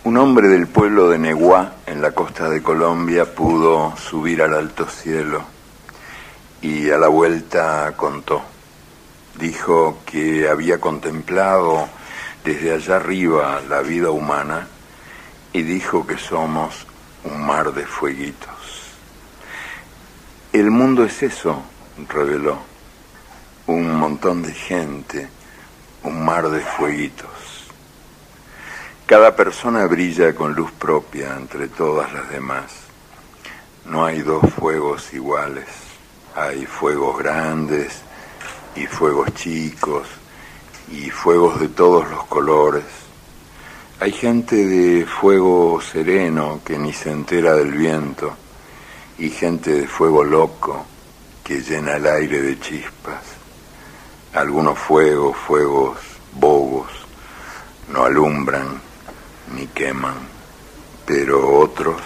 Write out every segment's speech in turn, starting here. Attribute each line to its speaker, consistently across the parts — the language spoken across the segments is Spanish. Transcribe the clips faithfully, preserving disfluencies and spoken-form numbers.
Speaker 1: Un hombre del pueblo de Neguá, en la costa de Colombia, pudo subir al alto cielo y a la vuelta contó. Dijo que había contemplado desde allá arriba la vida humana y dijo que somos un mar de fueguitos. El mundo es eso, reveló, un montón de gente, un mar de fueguitos. Cada persona brilla con luz propia entre todas las demás. No hay dos fuegos iguales. Hay fuegos grandes y fuegos chicos y fuegos de todos los colores. Hay gente de fuego sereno que ni se entera del viento y gente de fuego loco que llena el aire de chispas. Algunos fuegos, fuegos bobos, no alumbran ni queman, pero otros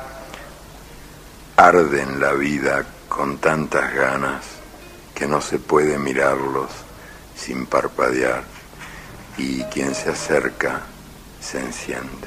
Speaker 1: arden la vida con tantas ganas que no se puede mirarlos sin parpadear, y quien se acerca se enciende.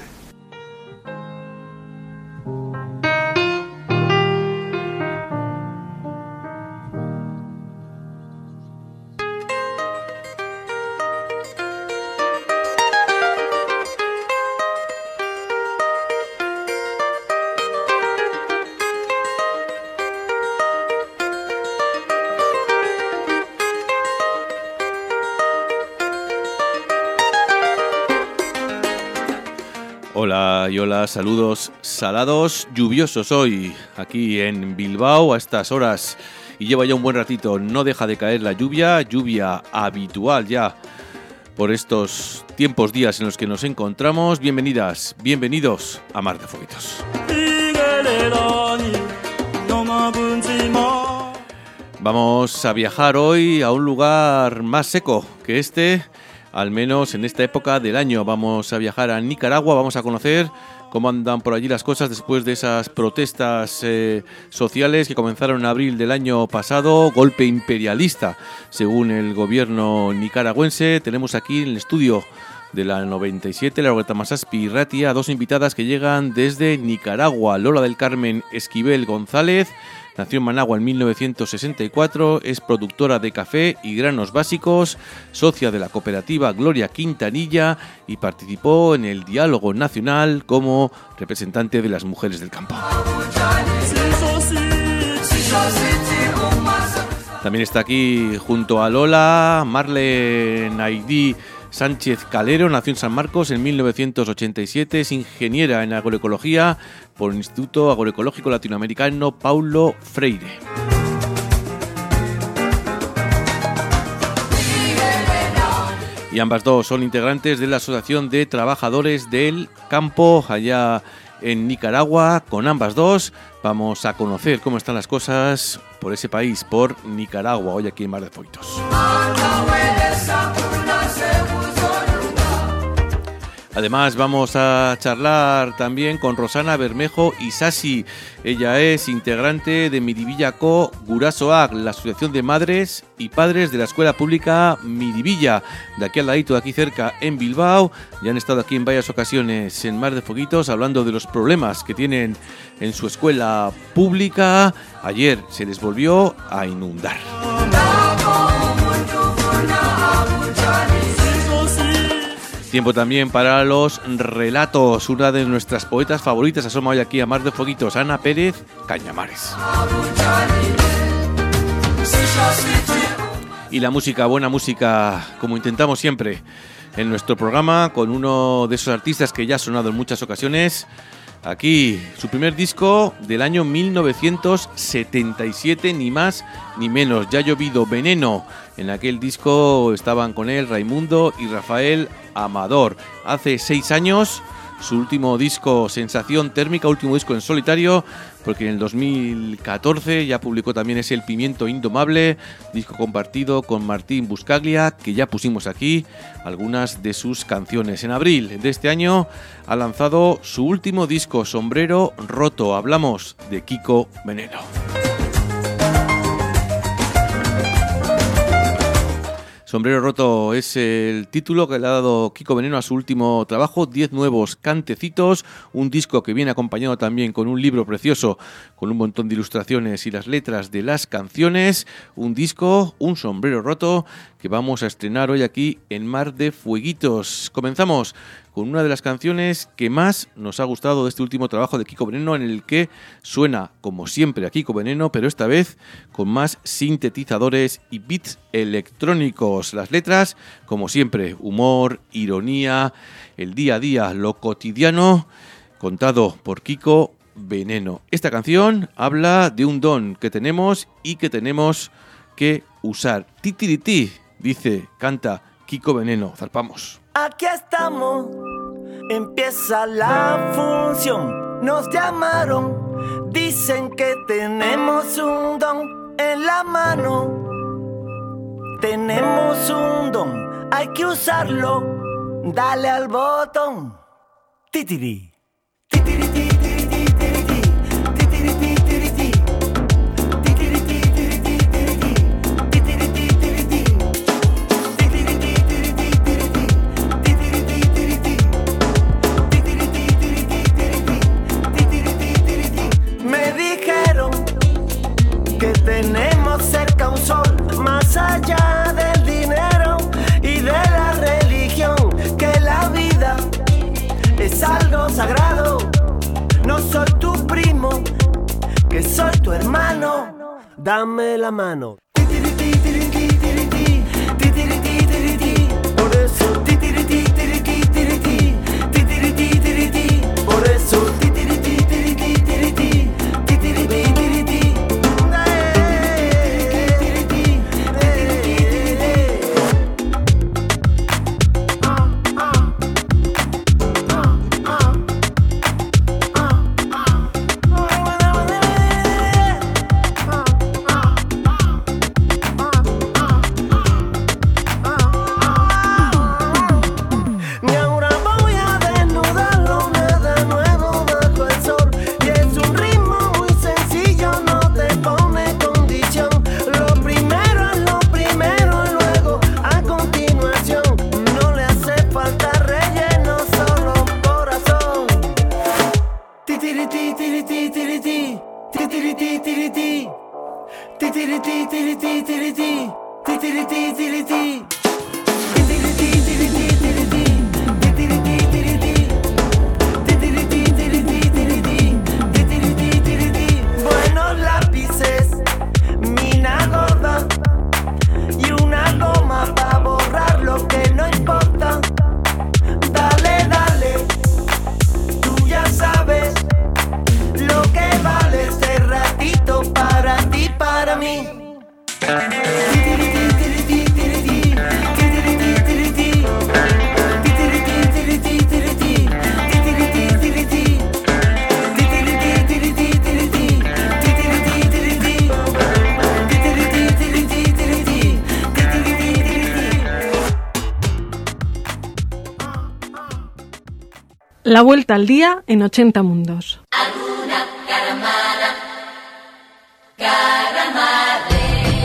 Speaker 2: Hola y hola, saludos salados, lluviosos hoy aquí en Bilbao a estas horas y lleva ya un buen ratito, no deja de caer la lluvia, lluvia habitual ya por estos tiempos, días en los que nos encontramos. Bienvenidas, bienvenidos a Mar de Fueguitos. Vamos a viajar hoy a un lugar más seco que este. Al menos en esta época del año. Vamos a viajar a Nicaragua, vamos a conocer cómo andan por allí las cosas después de esas protestas eh, sociales que comenzaron en abril del año pasado, golpe imperialista, según el gobierno nicaragüense. Tenemos aquí en el estudio de la noventa y siete, la Roberta Masaspi y Ratia, dos invitadas que llegan desde Nicaragua. Lola del Carmen Esquivel González, nació en Managua en mil novecientos sesenta y cuatro, es productora de café y granos básicos, socia de la cooperativa Gloria Quintanilla y participó en el diálogo nacional como representante de las mujeres del campo. También está aquí junto a Lola Marlene Aidí Sánchez Calero, nació en San Marcos en mil novecientos ochenta y siete, es ingeniera en agroecología por el Instituto Agroecológico Latinoamericano Paulo Freire. Y ambas dos son integrantes de la Asociación de Trabajadores del Campo allá en Nicaragua. Con ambas dos vamos a conocer cómo están las cosas por ese país, por Nicaragua, hoy aquí en Mar de Fueguitos. Además vamos a charlar también con Rosana Bermejo Isasi. Ella es integrante de Miribillako Gurasoak, la Asociación de Madres y Padres de la Escuela Pública Miribilla, de aquí al ladito, de aquí cerca en Bilbao. Ya han estado aquí en varias ocasiones en Mar de Fueguitos hablando de los problemas que tienen en su escuela pública. Ayer se les volvió a inundar. Tiempo también para los relatos. Una de nuestras poetas favoritas asoma hoy aquí a Mar de Fueguitos, Ana Pérez Cañamares. Y la música, buena música, como intentamos siempre en nuestro programa, con uno de esos artistas que ya ha sonado en muchas ocasiones. Aquí, su primer disco del año mil novecientos setenta y siete, ni más ni menos. Ya ha llovido veneno. En aquel disco estaban con él Raimundo y Rafael Amador. Hace seis años, su último disco, Sensación Térmica, último disco en solitario, porque en el dos mil catorce ya publicó también ese El Pimiento Indomable, disco compartido con Martín Buscaglia, que ya pusimos aquí algunas de sus canciones. En abril de este año ha lanzado su último disco, Sombrero Roto. Hablamos de Kiko Veneno. Sombrero Roto es el título que le ha dado Kiko Veneno a su último trabajo, diez nuevos cantecitos, un disco que viene acompañado también con un libro precioso, con un montón de ilustraciones y las letras de las canciones, un disco, un sombrero roto, que vamos a estrenar hoy aquí en Mar de Fueguitos. Comenzamos con una de las canciones que más nos ha gustado de este último trabajo de Kiko Veneno, en el que suena, como siempre, a Kiko Veneno, pero esta vez con más sintetizadores y beats electrónicos. Las letras, como siempre, humor, ironía, el día a día, lo cotidiano, contado por Kiko Veneno. Esta canción habla de un don que tenemos y que tenemos que usar. Titirití, dice, canta Kiko Veneno. Zarpamos.
Speaker 3: Aquí estamos, empieza la función. Nos llamaron, dicen que tenemos un don en la mano. Tenemos un don, hay que usarlo. Dale al botón. Titiri, titiri, titiri, titiri, titiri, titiri, tenemos cerca un sol, más allá del dinero y de la religión, que la vida es algo sagrado. No soy tu primo, que soy tu hermano. Dame la mano. Por eso, por eso. Buenos lápices, mina gorda y una goma para borrar lo que no importa. Dale, dale, tú ya sabes lo que vale este ratito para ti, para mí.
Speaker 4: La vuelta al día en ochenta mundos.
Speaker 5: Alguna caramara, caramare.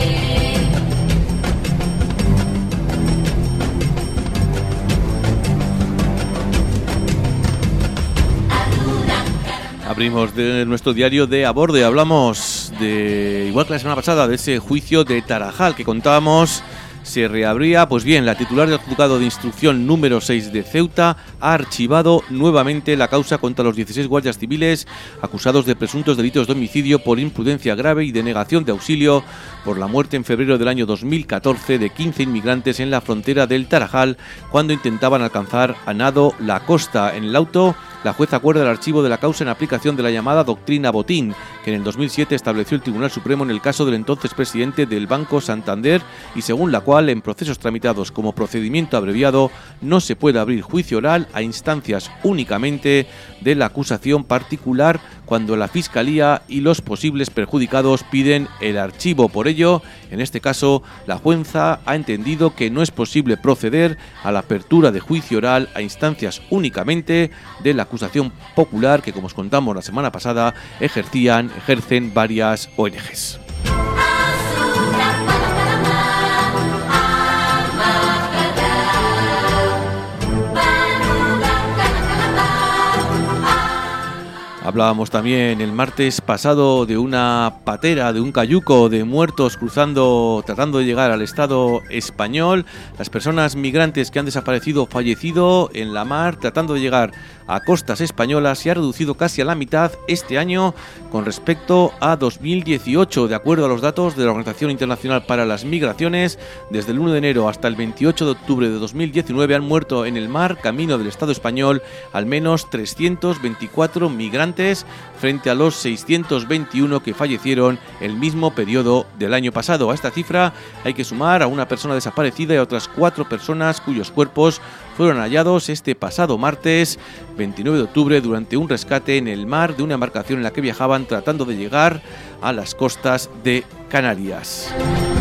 Speaker 2: Abrimos de nuestro diario de a borde. Hablamos de, igual que la semana pasada, de ese juicio de Tarajal que contábamos. Se reabría, pues bien, la titular del juzgado de instrucción número seis de Ceuta ha archivado nuevamente la causa contra los dieciséis guardias civiles acusados de presuntos delitos de homicidio por imprudencia grave y denegación de auxilio por la muerte en febrero del año dos mil catorce de quince inmigrantes en la frontera del Tarajal cuando intentaban alcanzar a nado la costa. En el auto, la jueza acuerda el archivo de la causa en aplicación de la llamada doctrina Botín, que en el dos mil siete estableció el Tribunal Supremo en el caso del entonces presidente del Banco Santander y según la cual en procesos tramitados como procedimiento abreviado no se puede abrir juicio oral a instancias únicamente de la acusación particular cuando la Fiscalía y los posibles perjudicados piden el archivo. Por ello, en este caso, la jueza ha entendido que no es posible proceder a la apertura de juicio oral a instancias únicamente de la acusación popular que, como os contamos la semana pasada, ejercían, ejercen varias O N Ges. Hablábamos también el martes pasado de una patera, de un cayuco de muertos cruzando, tratando de llegar al Estado español. Las personas migrantes que han desaparecido o fallecido en la mar tratando de llegar a costas españolas se ha reducido casi a la mitad este año con respecto a dos mil dieciocho. De acuerdo a los datos de la Organización Internacional para las Migraciones, desde el uno de enero hasta el veintiocho de octubre de dos mil diecinueve han muerto en el mar, camino del Estado español, al menos trescientos veinticuatro migrantes frente a los seiscientos veintiuno que fallecieron el mismo periodo del año pasado. A esta cifra hay que sumar a una persona desaparecida y a otras cuatro personas cuyos cuerpos fueron hallados este pasado martes veintinueve de octubre durante un rescate en el mar de una embarcación en la que viajaban tratando de llegar a las costas de Canarias.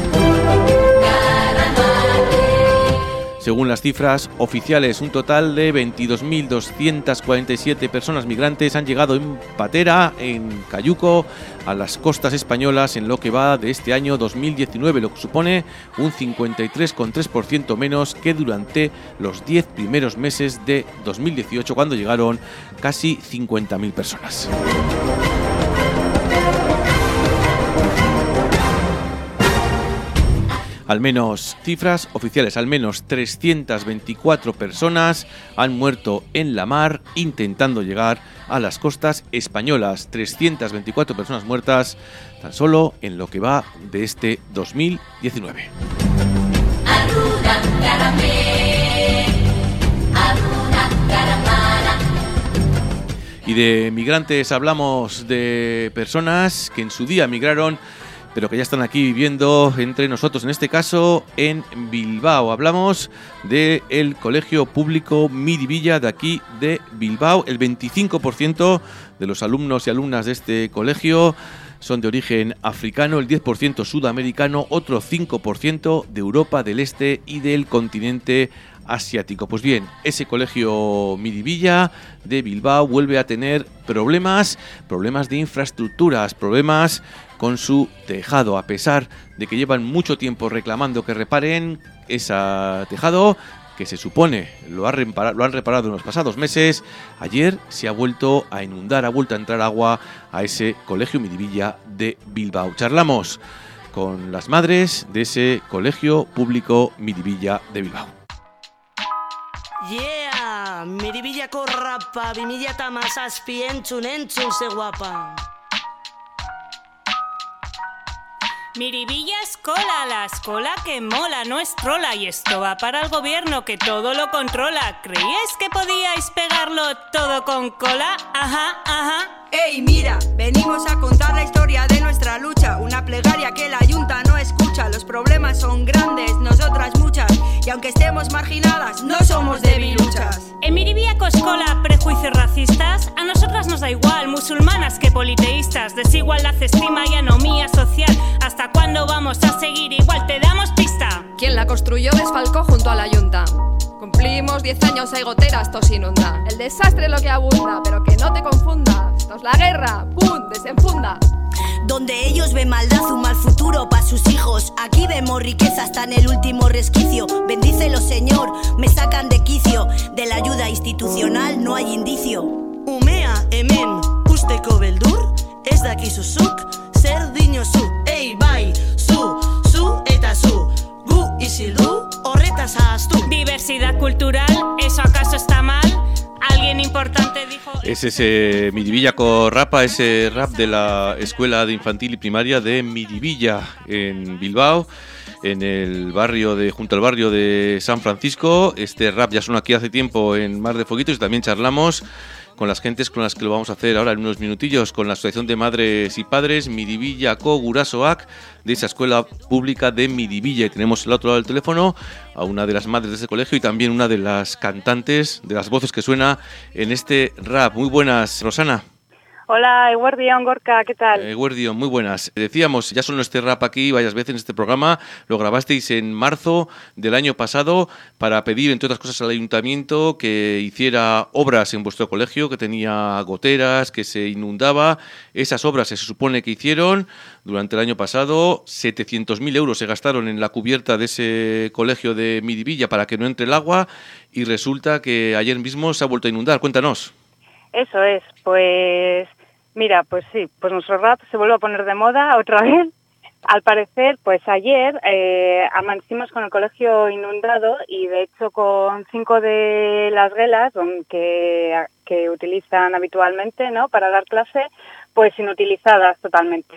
Speaker 2: Según las cifras oficiales, un total de veintidós mil doscientas cuarenta y siete personas migrantes han llegado en patera, en cayuco, a las costas españolas en lo que va de este año dos mil diecinueve, lo que supone un cincuenta y tres coma tres por ciento menos que durante los diez primeros meses de dos mil dieciocho, cuando llegaron casi cincuenta mil personas. Al menos, cifras oficiales, al menos trescientas veinticuatro personas han muerto en la mar intentando llegar a las costas españolas. trescientas veinticuatro personas muertas tan solo en lo que va de este dos mil diecinueve. Y de migrantes hablamos de personas que en su día migraron, pero que ya están aquí viviendo entre nosotros, en este caso en Bilbao. Hablamos del Colegio Público Miribilla de aquí de Bilbao. El veinticinco por ciento de los alumnos y alumnas de este colegio son de origen africano, el diez por ciento sudamericano, otro cinco por ciento de Europa del Este y del continente asiático. Pues bien, ese colegio Miribilla de Bilbao vuelve a tener problemas, problemas de infraestructuras, problemas con su tejado, a pesar de que llevan mucho tiempo reclamando que reparen ese tejado, que se supone lo, ha reparado, lo han reparado en los pasados meses. Ayer se ha vuelto a inundar, ha vuelto a entrar agua a ese colegio Miribilla de Bilbao. Charlamos con las madres de ese colegio público Miribilla de Bilbao.
Speaker 6: Yeah, Miribillako rapa, bi mila hamazazpi entzun, entzun ze guapa.
Speaker 7: Miribilla Escola, la escola que mola, no es trola. Y esto va para el gobierno que todo lo controla. ¿Creíais que podíais pegarlo todo con cola? Ajá, ajá.
Speaker 8: Ey, mira, venimos a contar la historia de nuestra lucha. Una plegaria que la Junta no escucha. Los problemas son grandes, nosotras muchas. Y aunque estemos marginadas, no somos debiluchas.
Speaker 7: En Miribilla Escola, prejuicios racistas. A nosotras nos da igual, musulmanas que politeístas. Desigualdad, estima y anomía social. ¿Hasta cuándo vamos a seguir igual? Te damos pista.
Speaker 9: Quien la construyó desfalcó junto a la Junta. Cumplimos diez años, hay goteras, esto se inunda. El desastre es lo que abunda, pero que no te confunda. Esto es la guerra, ¡pum!, desenfunda.
Speaker 6: Donde ellos ven maldad, un mal futuro para sus hijos. Aquí vemos riqueza hasta en el último resquicio. Bendícelo, Señor, me sacan de quicio. De la ayuda institucional no hay indicio. Umea, hemen, usteko beldur. Ez dakizu zuk, zer dinozu. Ei, bai, zu, zu eta zu. Gu isildu, horretaz ahaztu.
Speaker 7: Diversidad cultural, ¿eso acaso está mal? Alguien importante dijo...
Speaker 2: Es ese Miribillako rapa, ese rap de la Escuela de Infantil y Primaria de Miribilla en Bilbao, en el barrio de, junto al barrio de San Francisco. Este rap ya suena aquí hace tiempo en Mar de Foguitos y también charlamos con las gentes con las que lo vamos a hacer ahora en unos minutillos, con la Asociación de Madres y Padres Miribillako Gurasoak, de esa escuela pública de Miribilla. Y tenemos al otro lado del teléfono a una de las madres de ese colegio y también una de las cantantes, de las voces que suena en este rap. Muy buenas, Rosana.
Speaker 10: Hola, Eguerdión, Gorka, ¿qué tal?
Speaker 2: Eguerdión, muy buenas. Decíamos, ya sonó este rap aquí varias veces en este programa, lo grabasteis en marzo del año pasado para pedir, entre otras cosas, al ayuntamiento que hiciera obras en vuestro colegio, que tenía goteras, que se inundaba. Esas obras se supone que hicieron durante el año pasado. setecientos mil euros se gastaron en la cubierta de ese colegio de Miribilla para que no entre el agua y resulta que ayer mismo se ha vuelto a inundar. Cuéntanos.
Speaker 10: Eso es, pues mira, pues sí, pues nuestro rap se vuelve a poner de moda otra vez. Al parecer, pues ayer eh, amanecimos con el colegio inundado y de hecho con cinco de las gelas que, que utilizan habitualmente, ¿no?, para dar clase, pues inutilizadas totalmente.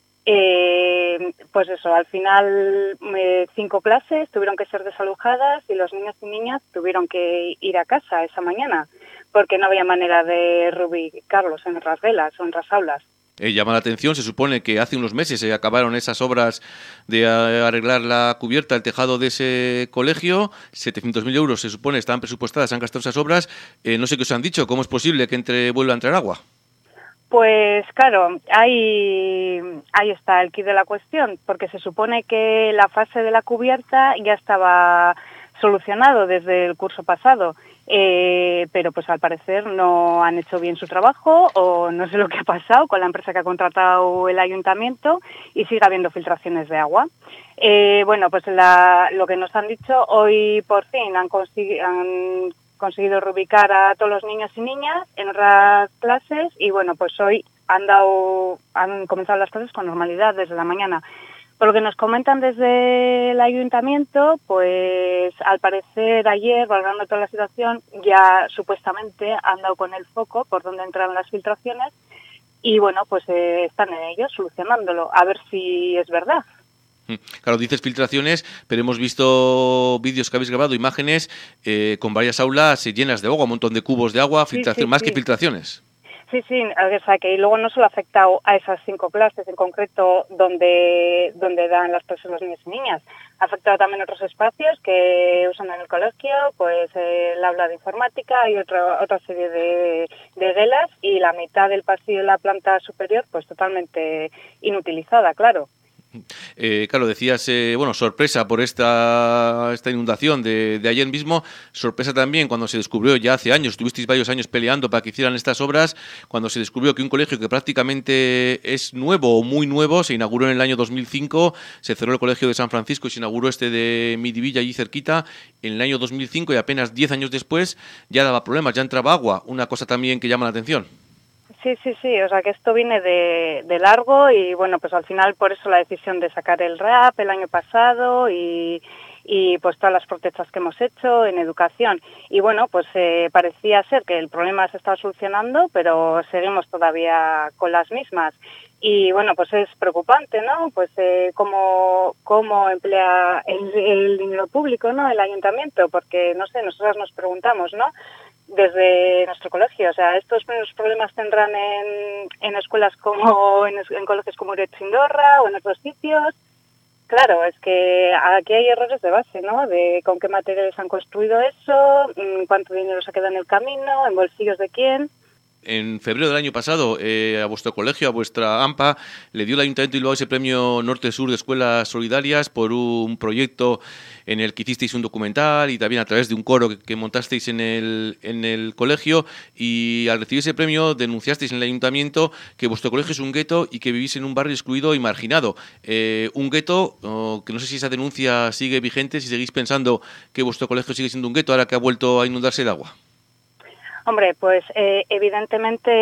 Speaker 10: Eh, pues eso, al final eh, cinco clases tuvieron que ser desalojadas y los niños y niñas tuvieron que ir a casa esa mañana porque no había manera de reubicarlos en otras gelas o en otras aulas.
Speaker 2: Eh, llama la atención, se supone que hace unos meses se acabaron esas obras de a, arreglar la cubierta, el tejado de ese colegio, setecientos mil euros se supone estaban presupuestadas, se han gastado esas obras, eh, no sé qué os han dicho, ¿cómo es posible que entre vuelva a entrar agua?
Speaker 10: Pues claro, ahí, ahí está el quid de la cuestión, porque se supone que la fase de la cubierta ya estaba solucionado desde el curso pasado, eh, pero pues al parecer no han hecho bien su trabajo o no sé lo que ha pasado con la empresa que ha contratado el ayuntamiento y sigue habiendo filtraciones de agua. Eh, bueno, pues la, lo que nos han dicho, hoy por fin han conseguido... Han conseguido reubicar a todos los niños y niñas en otras clases y bueno, pues hoy han dado, han comenzado las clases con normalidad desde la mañana. Por lo que nos comentan desde el ayuntamiento, pues al parecer ayer, valorando toda la situación, ya supuestamente han dado con el foco por donde entraron las filtraciones y bueno, pues eh, están en ello, solucionándolo, a ver si es verdad.
Speaker 2: Claro, dices filtraciones, pero hemos visto vídeos que habéis grabado, imágenes eh, con varias aulas llenas de agua, un montón de cubos de agua, filtración, sí, sí, más sí. que filtraciones.
Speaker 10: Sí, sí, o sea que luego no solo ha afectado a esas cinco clases en concreto donde, donde dan las clases los niños y niñas, ha afectado también otros espacios que usan en el colegio, pues eh, el aula de informática y otro, otra serie de, de gelas y la mitad del pasillo de la planta superior pues totalmente inutilizada, claro.
Speaker 2: Eh, claro, decías, eh, bueno, sorpresa por esta esta inundación de, de ayer mismo, sorpresa también cuando se descubrió ya hace años, tuvisteis varios años peleando para que hicieran estas obras, cuando se descubrió que un colegio que prácticamente es nuevo o muy nuevo, se inauguró en el año dos mil cinco, se cerró el colegio de San Francisco y se inauguró este de Midivilla allí cerquita en el año dos mil cinco y apenas diez años después ya daba problemas, ya entraba agua, una cosa también que llama la atención.
Speaker 10: Sí, sí, sí, o sea que esto viene de, de largo y bueno, pues al final por eso la decisión de sacar el rap el año pasado y, y pues todas las protestas que hemos hecho en educación. Y bueno, pues eh, parecía ser que el problema se estaba solucionando, pero seguimos todavía con las mismas. Y bueno, pues es preocupante, ¿no? Pues eh, cómo, cómo emplea el, el dinero público, ¿no? El ayuntamiento, porque no sé, nosotras nos preguntamos, ¿no? Desde nuestro colegio, o sea, estos mismos problemas tendrán en, en escuelas como, en, en colegios como Uretzindorra o en otros sitios. Claro, es que aquí hay errores de base, ¿no? De con qué materiales han construido eso, cuánto dinero se queda en el camino, en bolsillos de quién.
Speaker 2: En febrero del año pasado, eh, a vuestro colegio, a vuestra AMPA, le dio el Ayuntamiento de Bilbao ese premio Norte-Sur de Escuelas Solidarias por un proyecto en el que hicisteis un documental y también a través de un coro que, que montasteis en el, en el colegio, y al recibir ese premio denunciasteis en el Ayuntamiento que vuestro colegio es un gueto y que vivís en un barrio excluido y marginado. Eh, un gueto, oh, que no sé si esa denuncia sigue vigente, si seguís pensando que vuestro colegio sigue siendo un gueto ahora que ha vuelto a inundarse el agua.
Speaker 10: Hombre, pues eh, evidentemente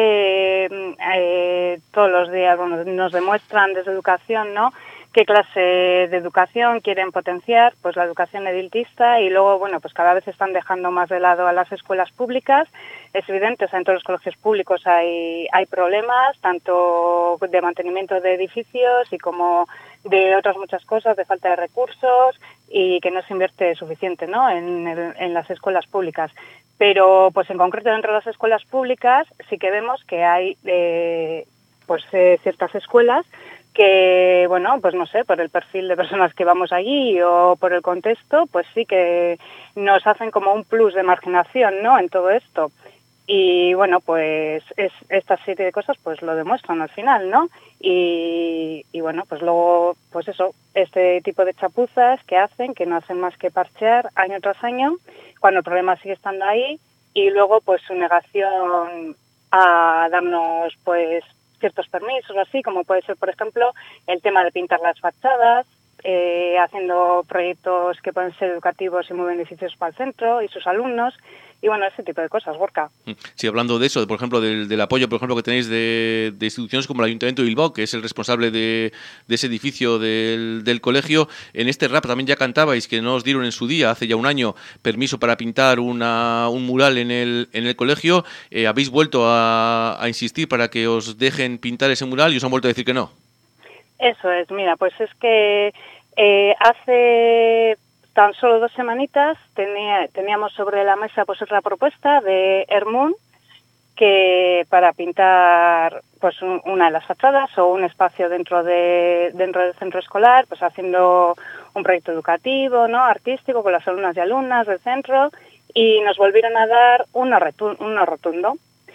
Speaker 10: eh, todos los días bueno, nos demuestran desde educación, ¿no?, qué clase de educación quieren potenciar, pues la educación ediltista, y luego, bueno, pues cada vez están dejando más de lado a las escuelas públicas. Es evidente, o sea, en todos los colegios públicos hay, hay problemas, tanto de mantenimiento de edificios y como de otras muchas cosas, de falta de recursos y que no se invierte suficiente, ¿no?, en, el, en las escuelas públicas. Pero, pues en concreto dentro de las escuelas públicas sí que vemos que hay eh, pues eh, ciertas escuelas que, bueno, pues no sé, por el perfil de personas que vamos allí o por el contexto, pues sí que nos hacen como un plus de marginación, ¿no?, en todo esto. Y bueno, pues es, esta serie de cosas pues lo demuestran al final, ¿no? Y, y bueno, pues luego, pues eso, este tipo de chapuzas que hacen, que no hacen más que parchear año tras año, cuando el problema sigue estando ahí, y luego pues su negación a darnos pues ciertos permisos así, como puede ser, por ejemplo, el tema de pintar las fachadas, eh, haciendo proyectos que pueden ser educativos y muy beneficiosos para el centro y sus alumnos, y bueno, ese tipo de cosas, Gorka.
Speaker 2: Sí, hablando de eso, por ejemplo, del, del apoyo, por ejemplo, que tenéis de, de instituciones como el Ayuntamiento de Bilbao, que es el responsable de, de ese edificio del, del colegio, en este rap también ya cantabais que no os dieron en su día, hace ya un año, permiso para pintar una, un mural en el, en el colegio. Eh, ¿Habéis vuelto a, a insistir para que os dejen pintar ese mural y os han vuelto a decir que no?
Speaker 10: Eso es, mira, pues es que eh, hace tan solo dos semanitas tenía, teníamos sobre la mesa pues otra propuesta de Hermun, que para pintar pues un, una de las fachadas o un espacio dentro de dentro del centro escolar, pues haciendo un proyecto educativo, ¿no?, artístico con las alumnas y alumnas del centro, y nos volvieron a dar un no rotundo, un no rotundo.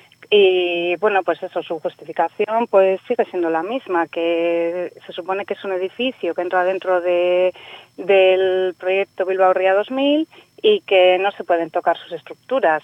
Speaker 10: Y bueno, pues eso, su justificación pues sigue siendo la misma, que se supone que es un edificio que entra dentro de del proyecto Bilbao Ría dos mil y que no se pueden tocar sus estructuras.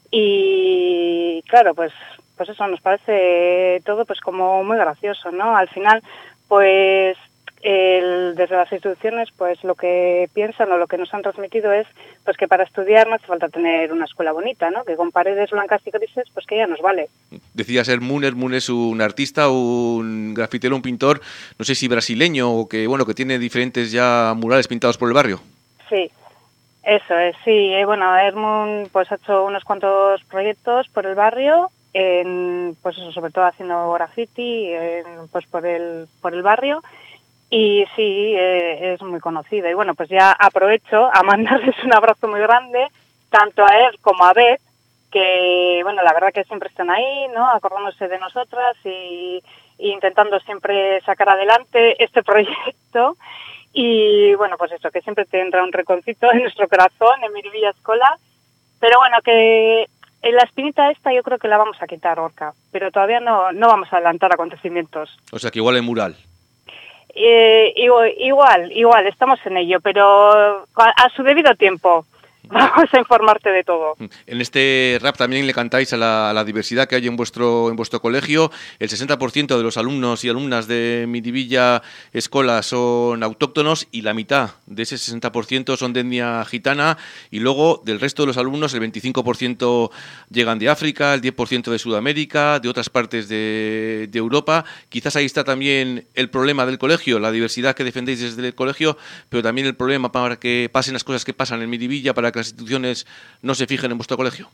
Speaker 10: Y claro, pues pues eso nos parece todo pues como muy gracioso, ¿no? Al final, pues el, desde las instituciones, pues lo que piensan o lo que nos han transmitido es pues que para estudiar no hace falta tener una escuela bonita, ¿no? Que con paredes blancas y grises, pues que ya nos vale.
Speaker 2: Decías Hermun, Hermun es un artista, un grafitero, un pintor, no sé si brasileño o que, bueno, que tiene diferentes ya murales pintados por el barrio.
Speaker 10: Sí. Eso es, sí. Eh, bueno, Hermun pues ha hecho unos cuantos proyectos por el barrio, en, pues eso, sobre todo haciendo graffiti, en, pues por el por el barrio, y sí, eh, es muy conocido. Y bueno, pues ya aprovecho a mandarles un abrazo muy grande, tanto a él como a Beth, que bueno, la verdad que siempre están ahí, ¿no?, acordándose de nosotras y, y intentando siempre sacar adelante este proyecto. Y bueno, pues eso, que siempre tendrá un rinconcito en nuestro corazón, en Miribilla Escola. Pero bueno, que en la espinita esta yo creo que la vamos a quitar, Orca. Pero todavía no, no vamos a adelantar acontecimientos.
Speaker 2: O sea que igual hay mural.
Speaker 10: Eh, igual, igual, estamos en ello, pero a su debido tiempo. Vamos a informarte de todo.
Speaker 2: En este rap también le cantáis a la, a la diversidad que hay en vuestro en vuestro colegio. El sesenta por ciento de los alumnos y alumnas de Miribilla Escola son autóctonos y la mitad de ese sesenta por ciento son de etnia gitana, y luego del resto de los alumnos el veinticinco por ciento llegan de África, el diez por ciento de Sudamérica, de otras partes de, de Europa. Quizás ahí está también el problema del colegio, la diversidad que defendéis desde el colegio, pero también el problema para que pasen las cosas que pasan en Miribilla, para que las instituciones no se fijen en vuestro colegio.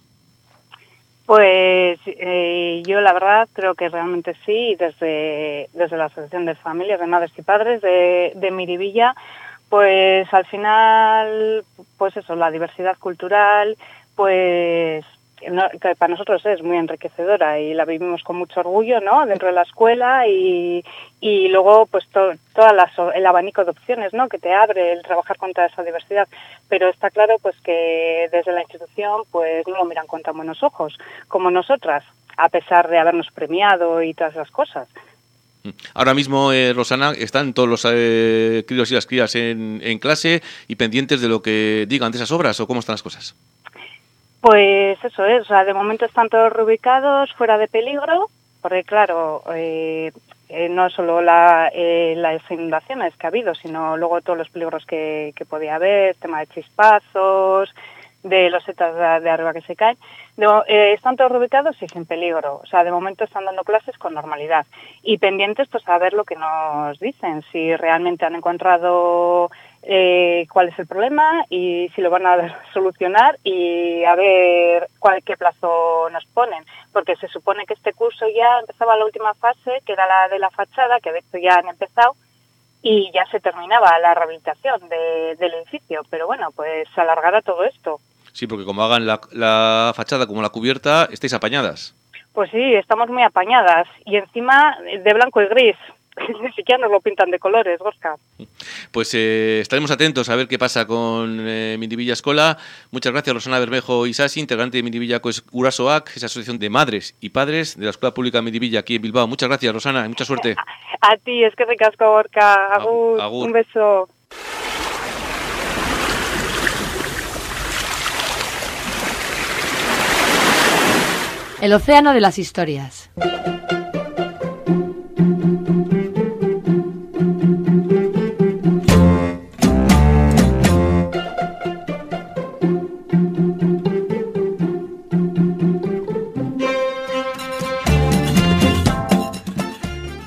Speaker 10: Pues eh, yo la verdad creo que realmente sí, desde, desde la Asociación de Familias de Madres y Padres de, de Miribilla, pues al final, pues eso, la diversidad cultural, pues no, que para nosotros es muy enriquecedora y la vivimos con mucho orgullo, ¿no?, dentro de la escuela, y, y luego pues to, todas las, el abanico de opciones, ¿no?, que te abre el trabajar con toda esa diversidad. Pero está claro pues que desde la institución pues no lo miran con tan buenos ojos como nosotras, a pesar de habernos premiado y todas esas cosas.
Speaker 2: Ahora mismo, eh, Rosana, están todos los eh, críos y las crías en, en clase y pendientes de lo que digan de esas obras, ¿o cómo están las cosas?
Speaker 10: Pues eso es, o sea, de momento están todos reubicados fuera de peligro, porque claro, eh, eh, no solo la, eh, las inundaciones que ha habido, sino luego todos los peligros que, que podía haber, tema de chispazos, de los setas de, de arriba que se caen. De, eh, están todos reubicados y sin peligro, o sea, de momento están dando clases con normalidad y pendientes pues a ver lo que nos dicen, si realmente han encontrado eh, cuál es el problema y si lo van a solucionar, y a ver cuál, qué plazo nos ponen, porque se supone que este curso ya empezaba la última fase, que era la de la fachada, que de hecho ya han empezado, y ya se terminaba la rehabilitación de, del edificio, pero bueno, pues se alargará todo esto.
Speaker 2: Sí, porque como hagan la, la fachada como la cubierta, estáis apañadas.
Speaker 10: Pues sí, estamos muy apañadas, y encima de blanco y gris. Ni siquiera nos lo pintan de colores, Gorka.
Speaker 2: Pues eh, estaremos atentos a ver qué pasa con eh, Miribilla Escola. Muchas gracias, Rosana Bermejo Isasi, integrante de Miribilla Gurasoak, esa asociación de madres y padres de la Escuela Pública Miribilla aquí en Bilbao. Muchas gracias, Rosana, y mucha suerte.
Speaker 10: A, a ti, es que ricasco, Gorka. Agur,
Speaker 2: Agur.
Speaker 10: Un beso.
Speaker 11: El océano de las historias.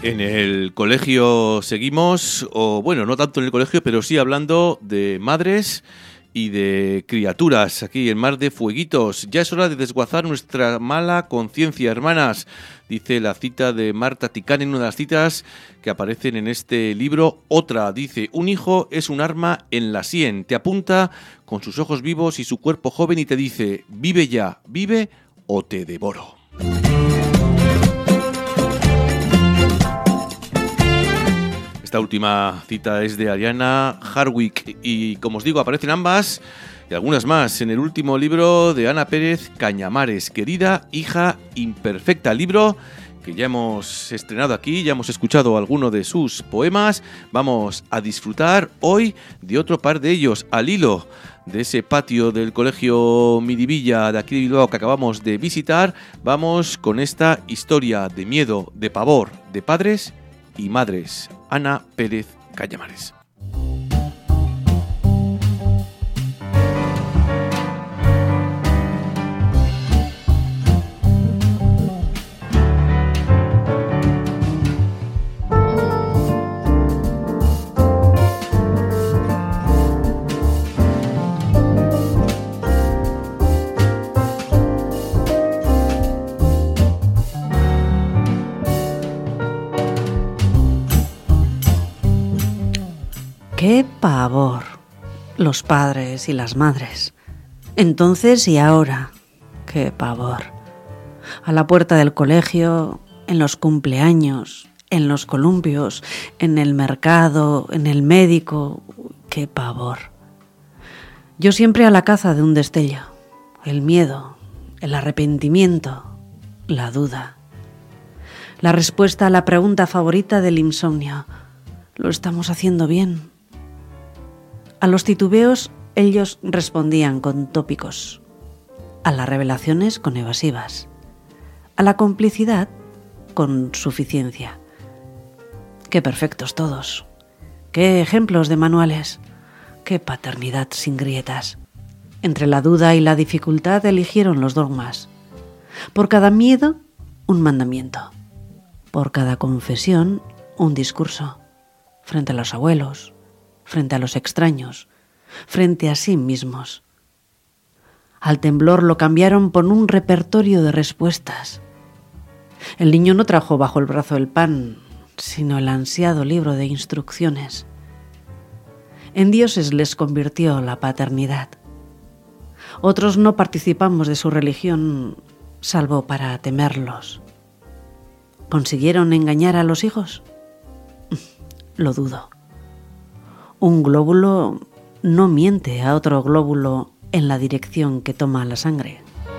Speaker 2: En el colegio seguimos, o bueno, no tanto en el colegio, pero sí hablando de madres y de criaturas aquí en Mar de Fueguitos. Ya es hora de desguazar nuestra mala conciencia, hermanas, dice la cita de Marta Ticán en una de las citas que aparecen en este libro. Otra dice: un hijo es un arma en la sien, te apunta con sus ojos vivos y su cuerpo joven y te dice: vive ya, vive o te devoro. Esta última cita es de Ariana Harwick y, como os digo, aparecen ambas y algunas más en el último libro de Ana Pérez Cañamares, Querida hija imperfecta, libro que ya hemos estrenado aquí, ya hemos escuchado alguno de sus poemas. Vamos a disfrutar hoy de otro par de ellos, al hilo de ese patio del colegio Miribilla de aquí de Bilbao que acabamos de visitar. Vamos con esta historia de miedo, de pavor, de padres y madres. Ana Pérez Cañamares.
Speaker 12: ¡Qué pavor! Los padres y las madres. Entonces y ahora, ¡qué pavor! A la puerta del colegio, en los cumpleaños, en los columpios, en el mercado, en el médico, ¡qué pavor! Yo siempre a la caza de un destello. El miedo, el arrepentimiento, la duda. La respuesta a la pregunta favorita del insomnio: ¿lo estamos haciendo bien? A los titubeos ellos respondían con tópicos, a las revelaciones con evasivas, a la complicidad con suficiencia. ¡Qué perfectos todos! ¡Qué ejemplos de manuales! ¡Qué paternidad sin grietas! Entre la duda y la dificultad eligieron los dogmas. Por cada miedo, un mandamiento. Por cada confesión, un discurso. Frente a los abuelos, frente a los extraños, frente a sí mismos. Al temblor lo cambiaron por un repertorio de respuestas. El niño no trajo bajo el brazo el pan, sino el ansiado libro de instrucciones. En dioses les convirtió la paternidad. Otros no participamos de su religión, salvo para temerlos. ¿Consiguieron engañar a los hijos? Lo dudo. Un glóbulo no miente a otro glóbulo en la dirección que toma la sangre.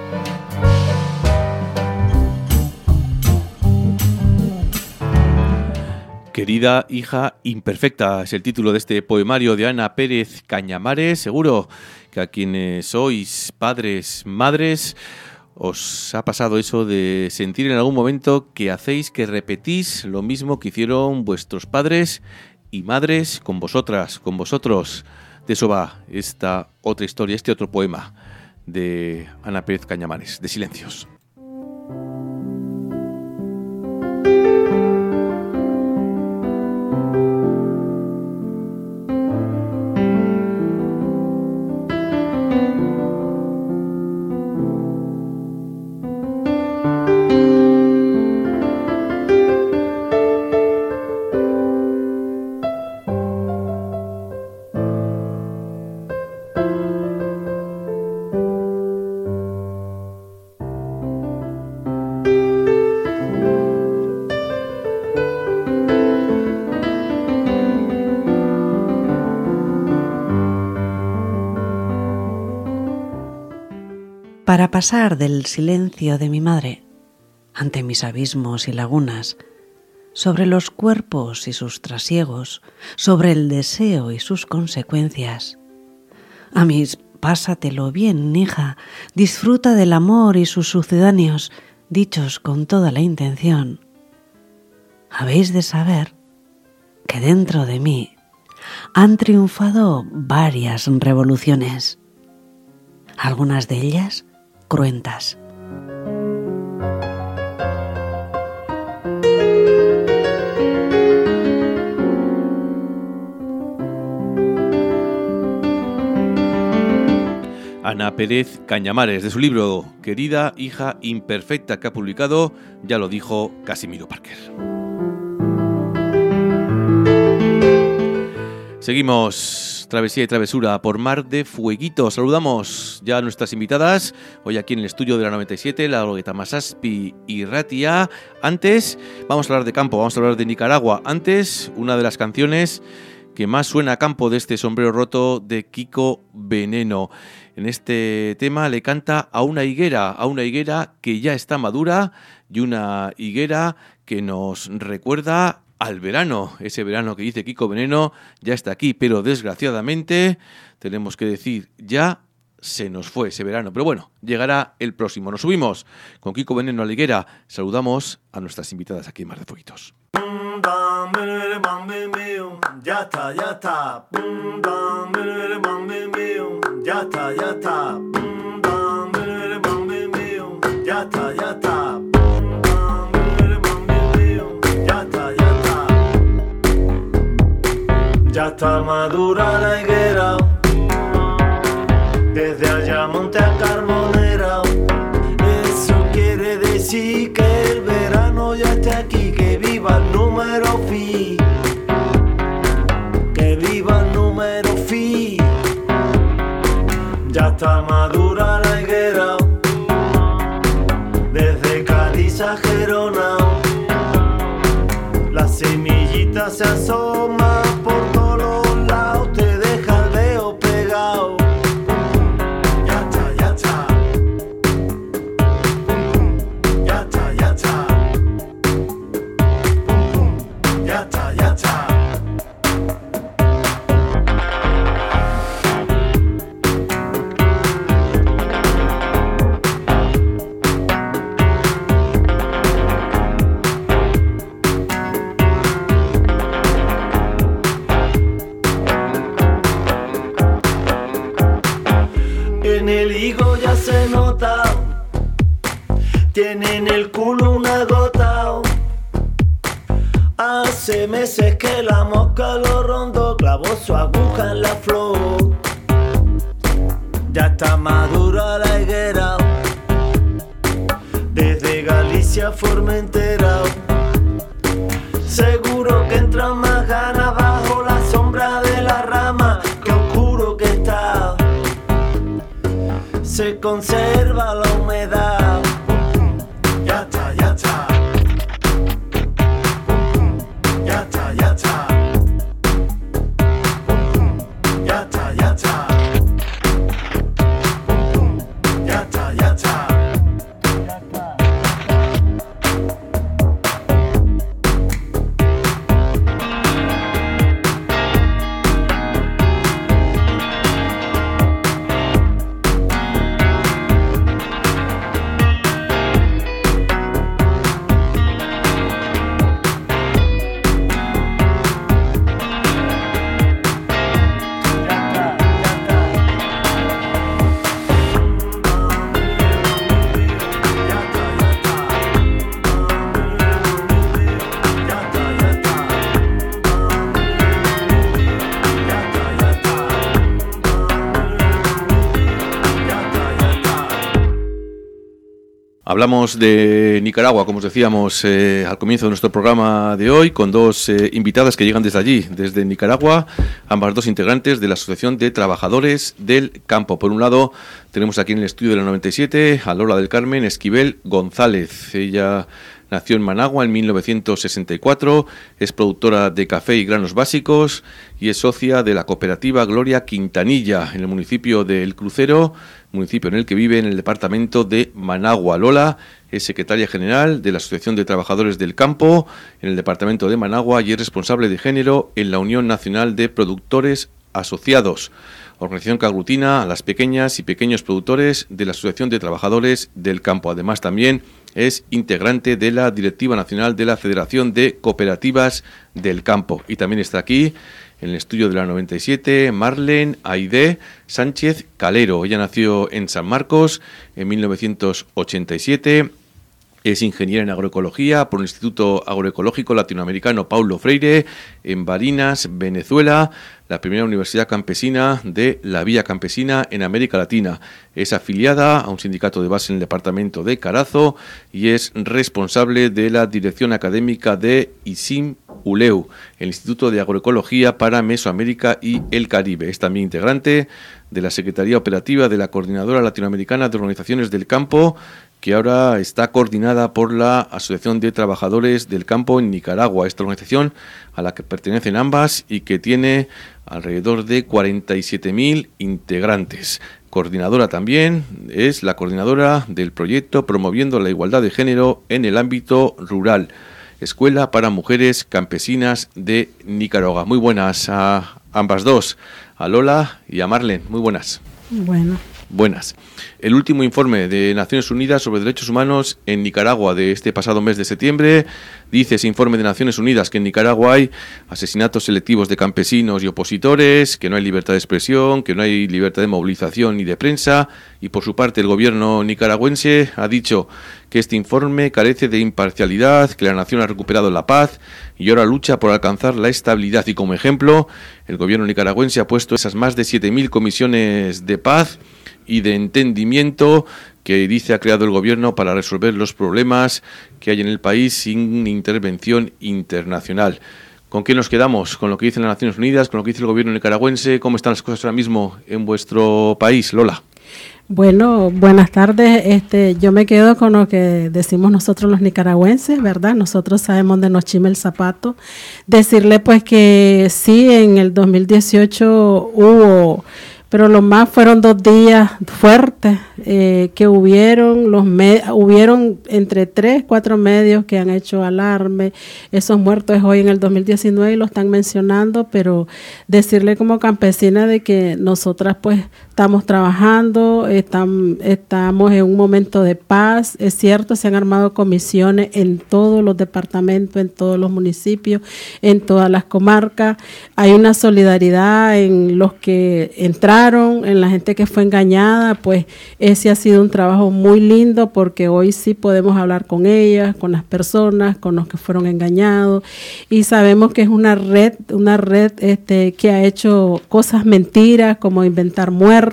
Speaker 2: Querida hija imperfecta es el título de este poemario de Ana Pérez Cañamares. Seguro que a quienes sois padres, madres, os ha pasado eso de sentir en algún momento que hacéis, que repetís lo mismo que hicieron vuestros padres y madres con vosotras, con vosotros. De eso va esta otra historia, este otro poema de Ana Pérez Cañamares, de Silencios.
Speaker 12: Para pasar del silencio de mi madre ante mis abismos y lagunas, sobre los cuerpos y sus trasiegos, sobre el deseo y sus consecuencias. A mis pásatelo bien, hija, disfruta del amor y sus sucedáneos, dichos con toda la intención. Habéis de saber que dentro de mí han triunfado varias revoluciones, algunas de ellas cruentas.
Speaker 2: Ana Pérez Cañamares, de su libro Querida hija imperfecta, que ha publicado, ya lo dijo, Casimiro Parker. Seguimos travesía y travesura por mar de fueguito. Saludamos ya a nuestras invitadas, hoy aquí en el estudio de la noventa y siete, la Logueta Masaspi y Ratia. Antes, vamos a hablar de campo, vamos a hablar de Nicaragua. Antes, una de las canciones que más suena a campo de este sombrero roto de Kiko Veneno. En este tema le canta a una higuera, a una higuera que ya está madura y una higuera que nos recuerda al verano. Ese verano que dice Kiko Veneno ya está aquí, pero desgraciadamente tenemos que decir ya se nos fue ese verano. Pero bueno, llegará el próximo. Nos subimos con Kiko Veneno a la higuera. Saludamos a nuestras invitadas aquí en Mar de Fueguitos.
Speaker 3: Ya está, ya está. Ya está, ya está. Ya está, ya está. Ya está, ya está. Ya está madura la higuera. Desde Ayamonte a Carbonera. Eso quiere decir que el verano ya está aquí. Que viva el número fi. Que viva el número fi. Ya está madura la higuera. Desde Cádiz a Gerona. La semillita se asoma por todos los lados. Te deja el dedo pegado. Ya está, ya está. Ya está, ya está. Ya está, ya está. En el higo ya se nota, tiene en el culo una gota. Hace meses que la mosca lo rondó, clavó su aguja en la flor. Ya está madura la higuera, desde Galicia a Formentera. Seguro que entran más ganas bajo la sombra de la rama, que oscuro que está. Se conserva la humedad. Ya está, ya está. Ya está, ya está. Ya está, ya está. Ya está, ya está.
Speaker 2: Hablamos de Nicaragua, como os decíamos eh, al comienzo de nuestro programa de hoy, con dos eh, invitadas que llegan desde allí, desde Nicaragua, ambas dos integrantes de la Asociación de Trabajadores del Campo. Por un lado, tenemos aquí en el estudio de la noventa y siete a Lola del Carmen Esquivel González. Ella nació en Managua en mil novecientos sesenta y cuatro, es productora de café y granos básicos y es socia de la cooperativa Gloria Quintanilla en el municipio de El Crucero, municipio en el que vive en el departamento de Managua. Lola es secretaria general de la Asociación de Trabajadores del Campo en el departamento de Managua y es responsable de género en la Unión Nacional de Productores Asociados, organización que aglutina a las pequeñas y pequeños productores de la Asociación de Trabajadores del Campo. Además, también es integrante de la Directiva Nacional de la Federación de Cooperativas del Campo. Y también está aquí, en el estudio de la noventa y siete, Marlene Aide Sánchez Calero. Ella nació en San Marcos en mil novecientos ochenta y siete. Es ingeniera en agroecología por el Instituto Agroecológico Latinoamericano Paulo Freire, en Barinas, Venezuela, la primera universidad campesina de la Vía Campesina en América Latina. Es afiliada a un sindicato de base en el departamento de Carazo y es responsable de la dirección académica de ISIM ULEU, el Instituto de Agroecología para Mesoamérica y el Caribe. Es también integrante de la Secretaría Operativa de la Coordinadora Latinoamericana de Organizaciones del Campo, que ahora está coordinada por la Asociación de Trabajadores del Campo en Nicaragua, esta organización a la que pertenecen ambas y que tiene alrededor de cuarenta y siete mil integrantes. Coordinadora también, es la coordinadora del proyecto Promoviendo la Igualdad de Género en el Ámbito Rural, Escuela para Mujeres Campesinas de Nicaragua. Muy buenas a ambas dos, a Lola y a Marlene, muy buenas.
Speaker 4: Bueno.
Speaker 2: Buenas. El último informe de Naciones Unidas sobre derechos humanos en Nicaragua de este pasado mes de septiembre dice ese informe de Naciones Unidas que en Nicaragua hay asesinatos selectivos de campesinos y opositores, que no hay libertad de expresión, que no hay libertad de movilización ni de prensa, y por su parte el gobierno nicaragüense ha dicho que este informe carece de imparcialidad, que la nación ha recuperado la paz y ahora lucha por alcanzar la estabilidad. Y como ejemplo, el gobierno nicaragüense ha puesto esas más de siete mil comisiones de paz y de entendimiento que dice ha creado el gobierno para resolver los problemas que hay en el país sin intervención internacional. ¿Con qué nos quedamos? ¿Con lo que dicen las Naciones Unidas? ¿Con lo que dice el gobierno nicaragüense? ¿Cómo están las cosas ahora mismo en vuestro país, Lola?
Speaker 4: Bueno, buenas tardes. Este, yo me quedo con lo que decimos nosotros los nicaragüenses, ¿verdad? Nosotros sabemos de nos chima el zapato. Decirle pues que sí, en el dos mil dieciocho hubo, pero lo más fueron dos días fuertes eh, que hubieron, los me- hubieron entre tres, cuatro medios que han hecho alarme. Esos muertos hoy en el dos mil diecinueve y lo están mencionando, pero decirle como campesina de que nosotras pues estamos trabajando, están, estamos en un momento de paz. Es cierto, se han armado comisiones en todos los departamentos, en todos los municipios, en todas las comarcas. Hay una solidaridad en los que entraron, en la gente que fue engañada, pues ese ha sido un trabajo muy lindo porque hoy sí podemos hablar con ellas, con las personas, con los que fueron engañados, y sabemos que es una red, una red este, que ha hecho cosas mentiras como inventar muertos,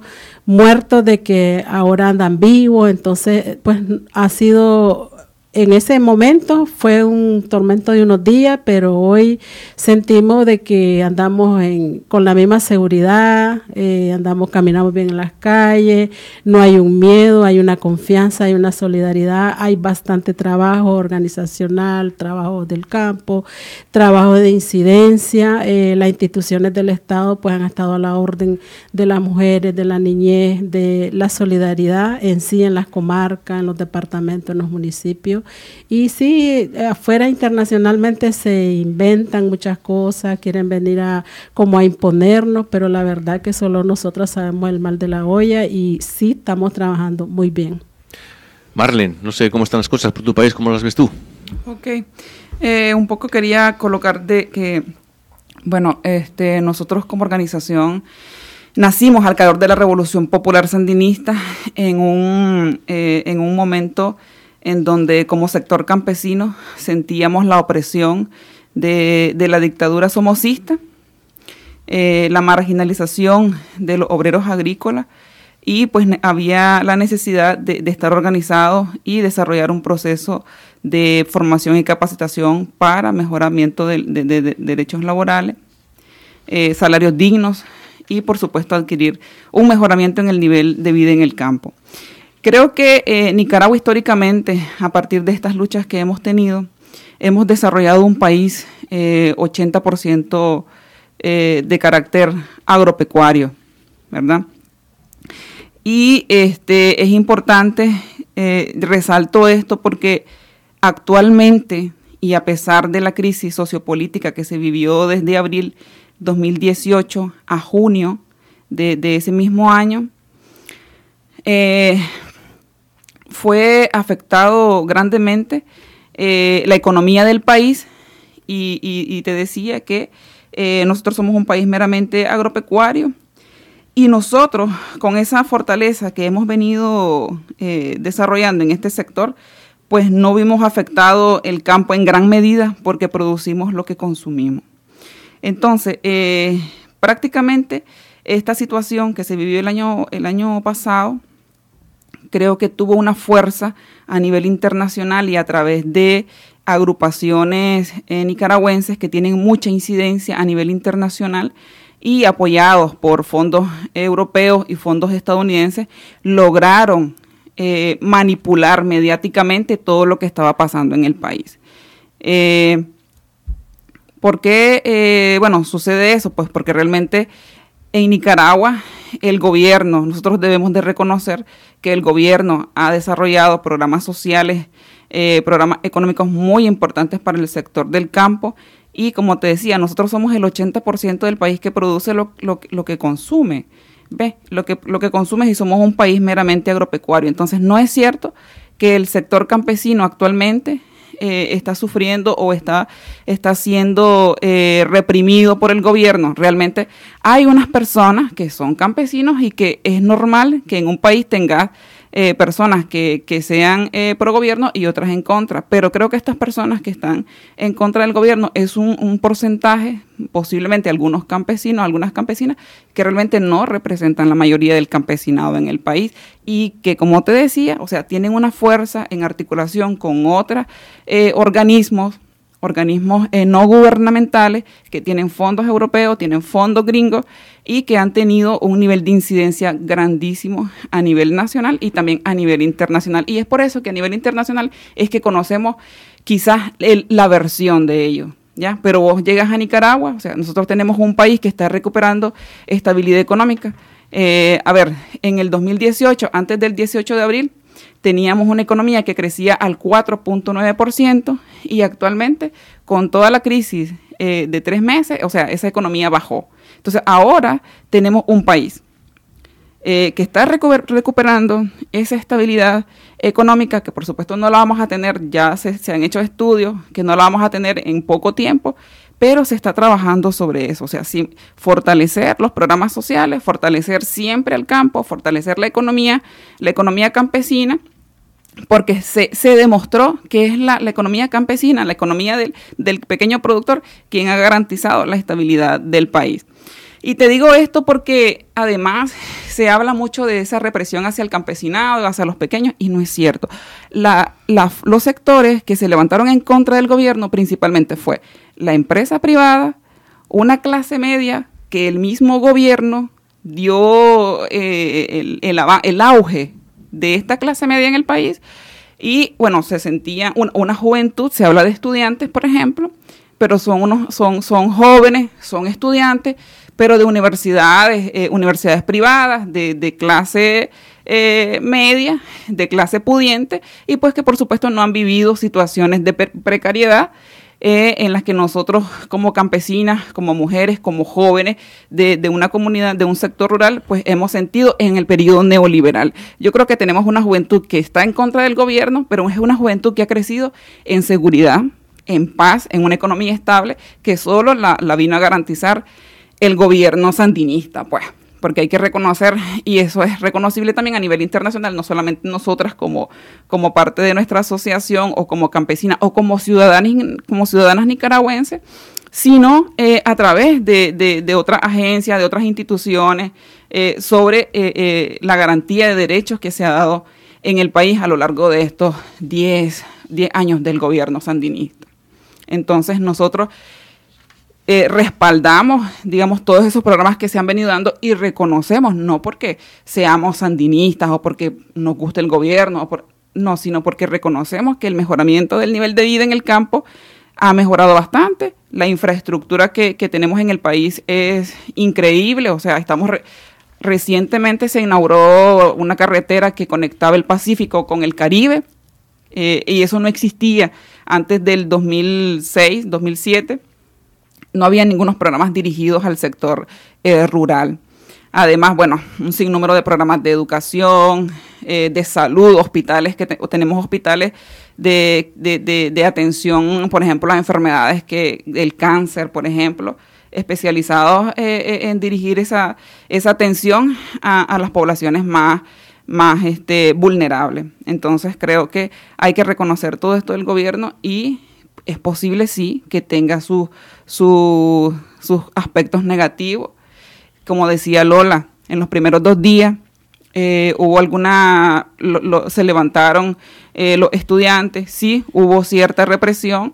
Speaker 4: muertos de que ahora andan vivos. Entonces pues ha sido, en ese momento fue un tormento de unos días, pero hoy sentimos de que andamos en, con la misma seguridad, eh, andamos, caminamos bien en las calles, no hay un miedo, hay una confianza, hay una solidaridad, hay bastante trabajo organizacional, trabajo del campo, trabajo de incidencia. Eh, las instituciones del Estado pues han estado a la orden de las mujeres, de la niñez, de la solidaridad en sí, en las comarcas, en los departamentos, en los municipios. Y sí, afuera internacionalmente se inventan muchas cosas, quieren venir a como a imponernos, pero la verdad que solo nosotros sabemos el mal de la olla y sí estamos trabajando muy bien.
Speaker 2: Marlene, no sé cómo están las cosas por tu país, ¿cómo las ves tú?
Speaker 13: Ok, eh, un poco quería colocar de que, bueno, este, nosotros como organización nacimos al calor de la Revolución Popular Sandinista en un, eh, en un momento en donde como sector campesino sentíamos la opresión de, de la dictadura somocista, eh, la marginalización de los obreros agrícolas, y pues había la necesidad de, de estar organizados y desarrollar un proceso de formación y capacitación para mejoramiento de, de, de, de derechos laborales, eh, salarios dignos y por supuesto adquirir un mejoramiento en el nivel de vida en el campo. Creo que eh, Nicaragua históricamente, a partir de estas luchas que hemos tenido, hemos desarrollado un país eh, ochenta por ciento eh, de carácter agropecuario, ¿verdad? Y este, es importante, eh, resalto esto porque actualmente, y a pesar de la crisis sociopolítica que se vivió desde abril dos mil dieciocho a junio de, de ese mismo año, eh, fue afectado grandemente eh, la economía del país y, y, y te decía que eh, nosotros somos un país meramente agropecuario y nosotros con esa fortaleza que hemos venido eh, desarrollando en este sector, pues no vimos afectado el campo en gran medida porque producimos lo que consumimos. Entonces, eh, prácticamente esta situación que se vivió el año, el año pasado, creo que tuvo una fuerza a nivel internacional y a través de agrupaciones eh, nicaragüenses que tienen mucha incidencia a nivel internacional y apoyados por fondos europeos y fondos estadounidenses, lograron eh, manipular mediáticamente todo lo que estaba pasando en el país. Eh, ¿Por qué, eh, bueno, sucede eso? Pues porque realmente en Nicaragua el gobierno, nosotros debemos de reconocer que el gobierno ha desarrollado programas sociales, eh, programas económicos muy importantes para el sector del campo y como te decía, nosotros somos el ochenta por ciento del país que produce lo, lo, lo que consume, ¿ves? Lo que, lo que consume y somos un país meramente agropecuario. Entonces no es cierto que el sector campesino actualmente Eh, está sufriendo o está, está siendo eh, reprimido por el gobierno. Realmente hay unas personas que son campesinos y que es normal que en un país tenga eh, personas que, que sean eh, pro gobierno y otras en contra, pero creo que estas personas que están en contra del gobierno es un, un porcentaje, posiblemente algunos campesinos, algunas campesinas, que realmente no representan la mayoría del campesinado en el país y que, como te decía, o sea, tienen una fuerza en articulación con otros eh, organismos, organismos eh, no gubernamentales que tienen fondos europeos, tienen fondos gringos y que han tenido un nivel de incidencia grandísimo a nivel nacional y también a nivel internacional. Y es por eso que a nivel internacional es que conocemos quizás el, la versión de ellos, ¿ya? Pero vos llegas a Nicaragua, o sea, nosotros tenemos un país que está recuperando estabilidad económica. Eh, a ver, en el dos mil dieciocho, antes del dieciocho de abril, teníamos una economía que crecía al cuatro punto nueve por ciento y actualmente con toda la crisis eh, de tres meses, o sea, esa economía bajó. Entonces ahora tenemos un país eh, que está recuper- recuperando esa estabilidad económica que por supuesto no la vamos a tener, ya se, se han hecho estudios que no la vamos a tener en poco tiempo, pero se está trabajando sobre eso, o sea, sí, fortalecer los programas sociales, fortalecer siempre el campo, fortalecer la economía, la economía campesina, porque se, se demostró que es la, la economía campesina, la economía del, del pequeño productor, quien ha garantizado la estabilidad del país. Y te digo esto porque además se habla mucho de esa represión hacia el campesinado, hacia los pequeños, y no es cierto. La, la, los sectores que se levantaron en contra del gobierno principalmente fue la empresa privada, una clase media que el mismo gobierno dio eh, el, el, el auge de esta clase media en el país y, bueno, se sentía un, una juventud, se habla de estudiantes, por ejemplo, pero son, unos, son, son jóvenes, son estudiantes, pero de universidades, eh, universidades privadas, de, de clase eh, media, de clase pudiente, y pues que por supuesto no han vivido situaciones de pre- precariedad eh, en las que nosotros como campesinas, como mujeres, como jóvenes de, de una comunidad, de un sector rural, pues hemos sentido en el periodo neoliberal. Yo creo que tenemos una juventud que está en contra del gobierno, pero es una juventud que ha crecido en seguridad, en paz, en una economía estable, que solo la, la vino a garantizar el gobierno sandinista, pues, porque hay que reconocer, y eso es reconocible también a nivel internacional, no solamente nosotras como, como parte de nuestra asociación o como campesinas o como ciudadanas, como ciudadanas nicaragüenses, sino eh, a través de, de, de otras agencias, de otras instituciones, eh, sobre eh, eh, la garantía de derechos que se ha dado en el país a lo largo de estos diez años del gobierno sandinista. Entonces nosotros Eh, respaldamos, digamos, todos esos programas que se han venido dando y reconocemos, no porque seamos sandinistas o porque nos guste el gobierno, o por, no, sino porque reconocemos que el mejoramiento del nivel de vida en el campo ha mejorado bastante, la infraestructura que, que tenemos en el país es increíble, o sea, estamos re, recientemente se inauguró una carretera que conectaba el Pacífico con el Caribe, eh, y eso no existía antes del dos mil seis, dos mil siete. No había ningunos programas dirigidos al sector eh, rural. Además, bueno, un sinnúmero de programas de educación, eh, de salud, hospitales, que te, tenemos hospitales de, de, de, de atención, por ejemplo, a enfermedades que del cáncer, por ejemplo, especializados eh, en dirigir esa, esa atención a, a las poblaciones más, más este, vulnerable. Entonces creo que hay que reconocer todo esto del gobierno y es posible sí que tenga su, su, sus aspectos negativos. Como decía Lola, en los primeros dos días eh, hubo alguna, lo, lo, se levantaron eh, los estudiantes, sí, hubo cierta represión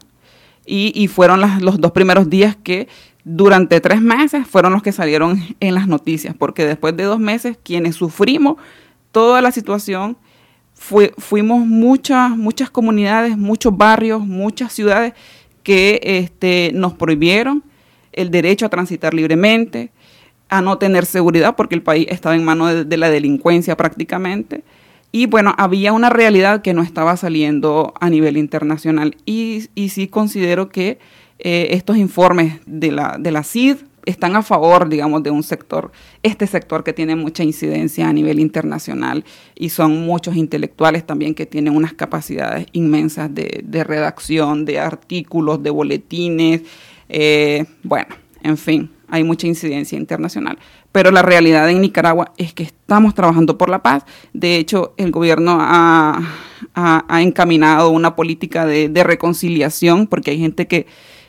Speaker 13: y, y fueron las, los dos primeros días que durante tres meses fueron los que salieron en las noticias, porque después de dos meses quienes sufrimos toda la situación fue, fuimos muchas, muchas comunidades, muchos barrios, muchas ciudades que este, nos prohibieron el derecho a transitar libremente, a no tener seguridad porque el país estaba en manos de, de la delincuencia prácticamente. Y bueno, había una realidad que no estaba saliendo a nivel internacional. Y, y sí considero que eh, estos informes de la, de la C I D están a favor, digamos, de un sector, este sector que tiene mucha incidencia a nivel internacional y son muchos intelectuales también que tienen unas capacidades inmensas de, de redacción, de artículos, de boletines, eh, bueno, en fin, hay mucha incidencia internacional. Pero la realidad en Nicaragua es que estamos trabajando por la paz. De hecho, el gobierno ha, ha, ha encaminado una política de, de reconciliación, porque hay gente que,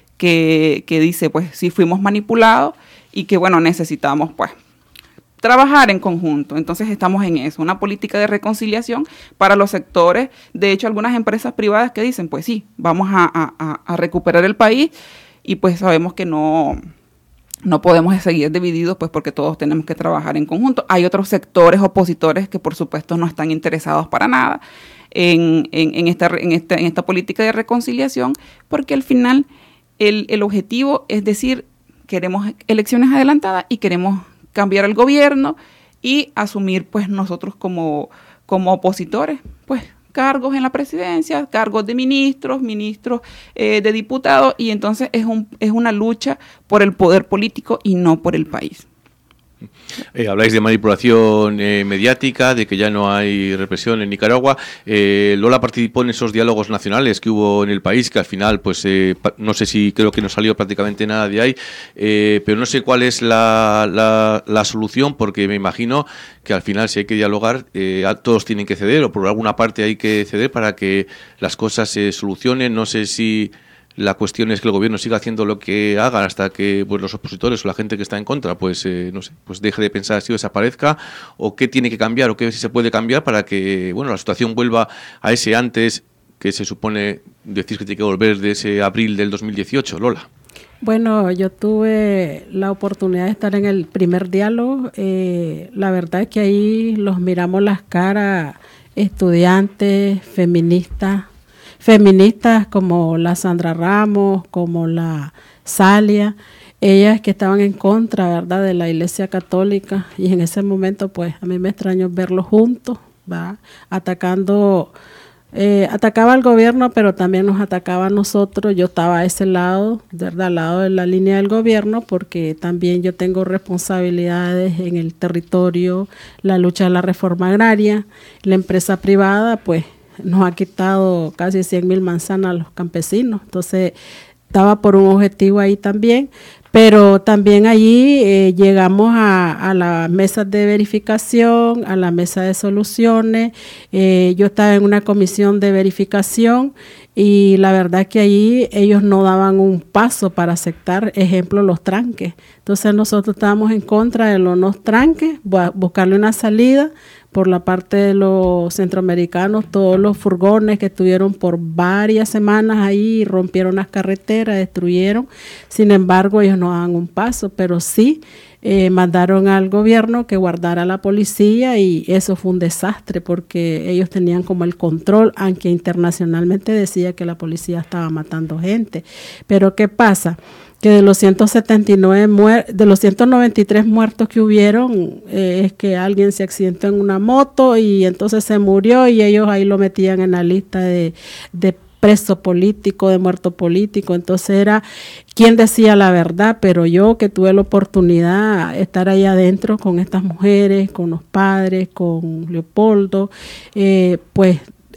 Speaker 13: que, que dice, pues, sí fuimos manipulados y que, bueno, necesitamos, pues, trabajar en conjunto. Entonces, estamos en eso, una política de reconciliación para los sectores. De hecho, algunas empresas privadas que dicen, pues sí, vamos a, a, a recuperar el país y, pues, sabemos que no... No podemos seguir divididos, pues porque todos tenemos que trabajar en conjunto. Hay otros sectores opositores que, por supuesto, no están interesados para nada en, en, en, esta, en, esta, en esta política de reconciliación, porque al final el, el objetivo es decir, queremos elecciones adelantadas y queremos cambiar el gobierno y asumir, pues, nosotros como, como opositores, pues, cargos en la presidencia, cargos de ministros, ministros eh, de diputados, y entonces es, un, es una lucha por el poder político y no por el país.
Speaker 2: Eh, habláis de manipulación eh, mediática, de que ya no hay represión en Nicaragua. Eh, Lola participó en esos diálogos nacionales que hubo en el país, que al final, pues eh, no sé si creo que no salió prácticamente nada de ahí, eh, pero no sé cuál es la, la, la solución, porque me imagino que al final si hay que dialogar, eh, todos tienen que ceder, o por alguna parte hay que ceder para que las cosas se solucionen. No sé si la cuestión es que el gobierno siga haciendo lo que haga hasta que, pues, los opositores o la gente que está en contra, pues eh, no sé, pues deje de pensar así o desaparezca, o qué tiene que cambiar o qué si se puede cambiar para que, bueno, la situación vuelva a ese antes que se supone, decís que tiene que volver de ese abril del dos mil dieciocho, Lola.
Speaker 4: Bueno, yo tuve la oportunidad de estar en el primer diálogo. Eh, la verdad es que ahí los miramos las caras, estudiantes, feministas, feministas como la Sandra Ramos, como la Salia, ellas que estaban en contra, ¿verdad?, de la Iglesia Católica, y en ese momento, pues, a mí me extrañó verlos juntos, ¿verdad?, atacando, eh, atacaba al gobierno, pero también nos atacaba a nosotros. Yo estaba a ese lado, ¿verdad?, al lado de la línea del gobierno, porque también yo tengo responsabilidades en el territorio, la lucha de la reforma agraria, la empresa privada, pues, nos ha quitado casi cien mil manzanas a los campesinos. Entonces, estaba por un objetivo ahí también, pero también allí eh, llegamos a, a las mesas de verificación, a la mesa de soluciones. Eh, yo estaba en una comisión de verificación y la verdad que allí ellos no daban un paso para aceptar, ejemplo, los tranques. Entonces, nosotros estábamos en contra de los no tranques, buscarle una salida. Por la parte de los centroamericanos, todos los furgones que estuvieron por varias semanas ahí, rompieron las carreteras, destruyeron. Sin embargo, ellos no daban un paso, pero sí eh, mandaron al gobierno que guardara a la policía, y eso fue un desastre porque ellos tenían como el control, aunque internacionalmente decía que la policía estaba matando gente. Pero ¿qué pasa? Que de los ciento setenta y nueve muer- de los ciento noventa y tres muertos que hubieron, eh, es que alguien se accidentó en una moto y entonces se murió, y ellos ahí lo metían en la lista de, de preso político, de muerto político. Entonces era quien decía la verdad, pero yo que tuve la oportunidad de estar ahí adentro con estas mujeres, con los padres, con Leopoldo, eh, pues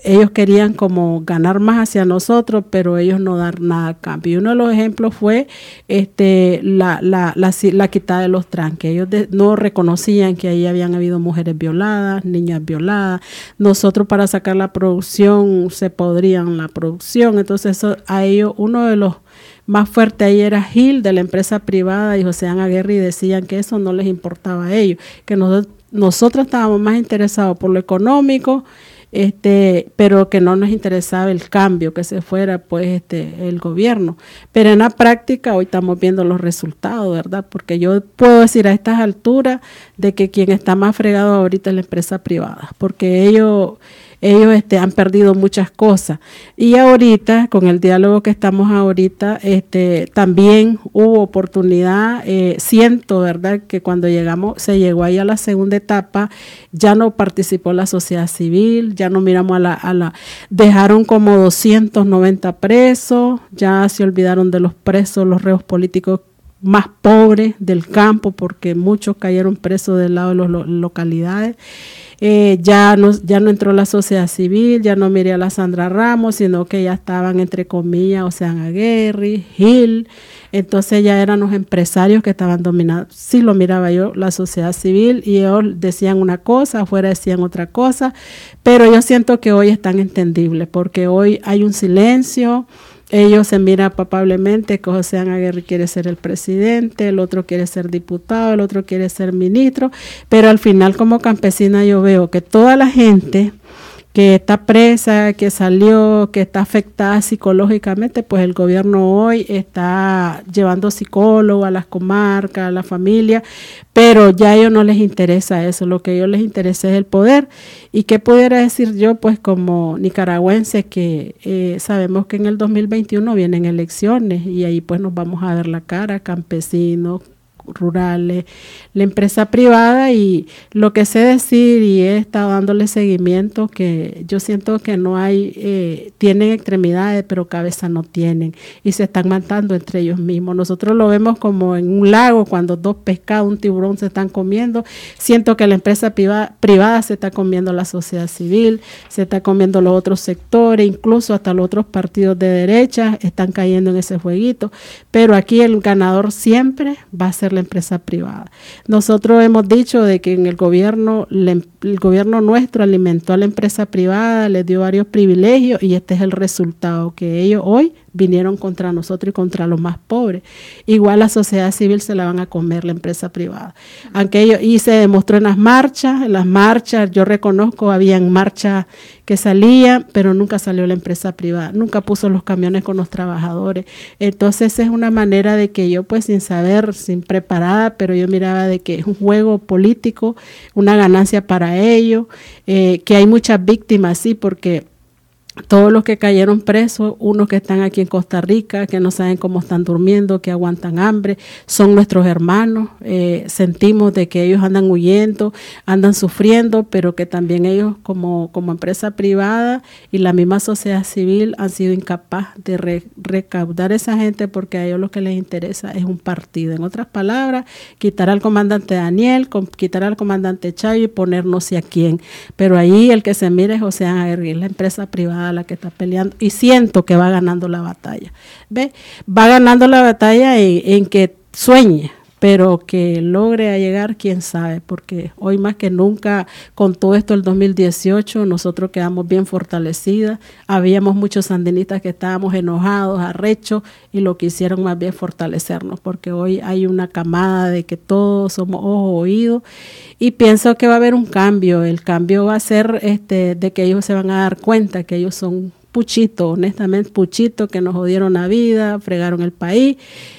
Speaker 4: ellos querían como ganar más hacia nosotros, pero ellos no dar nada a cambio. Y uno de los ejemplos fue este, la, la, la, la quitada de los tranques. Ellos de, no reconocían que ahí habían habido mujeres violadas, niñas violadas. Nosotros para sacar la producción se podrían la producción. Entonces eso, a ellos, uno de los más fuertes ahí era Gil, de la empresa privada, y José Aguirre, y decían que eso no les importaba a ellos, que nosotros, nosotros estábamos más interesados por lo económico, este, pero que no nos interesaba el cambio, que se fuera pues este el gobierno. Pero en la práctica hoy estamos viendo los resultados, ¿verdad? Porque yo puedo decir a estas alturas de que quien está más fregado ahorita es la empresa privada, porque ellos ellos este, han perdido muchas cosas. Y ahorita, con el diálogo que estamos ahorita, este, también hubo oportunidad, eh, siento, ¿verdad?, que cuando llegamos, se llegó ahí a la segunda etapa, ya no participó la sociedad civil, ya no miramos a la, a la, dejaron como doscientos noventa presos, ya se olvidaron de los presos, los reos políticos más pobres del campo, porque muchos cayeron presos del lado de las lo, localidades. Eh, ya, no, ya no entró la sociedad civil, ya no miré a la Sandra Ramos, sino que ya estaban entre comillas, o sea, Aguirre, Gil, entonces ya eran los empresarios que estaban dominados. Sí lo miraba yo, la sociedad civil, y ellos decían una cosa, afuera decían otra cosa, pero yo siento que hoy es tan entendible, porque hoy hay un silencio. Ellos se miran papablemente que José Aguirre quiere ser el presidente, el otro quiere ser diputado, el otro quiere ser ministro, pero al final como campesina yo veo que toda la gente que está presa, que salió, que está afectada psicológicamente, pues el gobierno hoy está llevando psicólogos a las comarcas, a la familia, pero ya a ellos no les interesa eso, lo que a ellos les interesa es el poder. ¿Y qué pudiera decir yo? Pues como nicaragüense que eh, sabemos que en el dos mil veintiuno vienen elecciones y ahí pues nos vamos a ver la cara, campesinos, rurales, la empresa privada, y lo que sé decir y he estado dándole seguimiento, que yo siento que no hay, eh, tienen extremidades pero cabeza no tienen y se están matando entre ellos mismos. Nosotros lo vemos como en un lago cuando dos pescados, un tiburón se están comiendo. Siento que la empresa privada, privada se está comiendo la sociedad civil, se está comiendo los otros sectores, incluso hasta los otros partidos de derecha están cayendo en ese jueguito, pero aquí el ganador siempre va a ser la empresa privada. Nosotros hemos dicho de que en el gobierno, le, el gobierno nuestro alimentó a la empresa privada, les dio varios privilegios y este es el resultado, que ellos hoy vinieron contra nosotros y contra los más pobres. Igual la sociedad civil se la van a comer la empresa privada. Aunque ellos, y se demostró en las marchas, en las marchas, yo reconozco, habían marchas que salían, pero nunca salió la empresa privada, nunca puso los camiones con los trabajadores. Entonces es una manera de que yo pues sin saber, sin preparada, pero yo miraba de que es un juego político, una ganancia para ellos, eh, que hay muchas víctimas, sí, porque todos los que cayeron presos, unos que están aquí en Costa Rica, que no saben cómo están durmiendo, que aguantan hambre, son nuestros hermanos. Eh, sentimos de que ellos andan huyendo, andan sufriendo, pero que también ellos como, como empresa privada y la misma sociedad civil han sido incapaces de re, recaudar a esa gente, porque a ellos lo que les interesa es un partido. En otras palabras, quitar al comandante Daniel, con, quitar al comandante Chayo y poner no sé a quién. Pero ahí el que se mira es José Aguirre, la empresa privada la que está peleando, y siento que va ganando la batalla. ¿Ve? Va ganando la batalla en, en que sueñe, pero que logre llegar, quién sabe, porque hoy más que nunca, con todo esto del dos mil dieciocho, nosotros quedamos bien fortalecidas. Habíamos muchos sandinistas que estábamos enojados, arrechos, y lo que hicieron más bien fortalecernos, porque hoy hay una camada de que todos somos ojo, oído, y pienso que va a haber un cambio. El cambio va a ser este de que ellos se van a dar cuenta que ellos son puchitos, honestamente puchitos, que nos jodieron la vida, fregaron el país,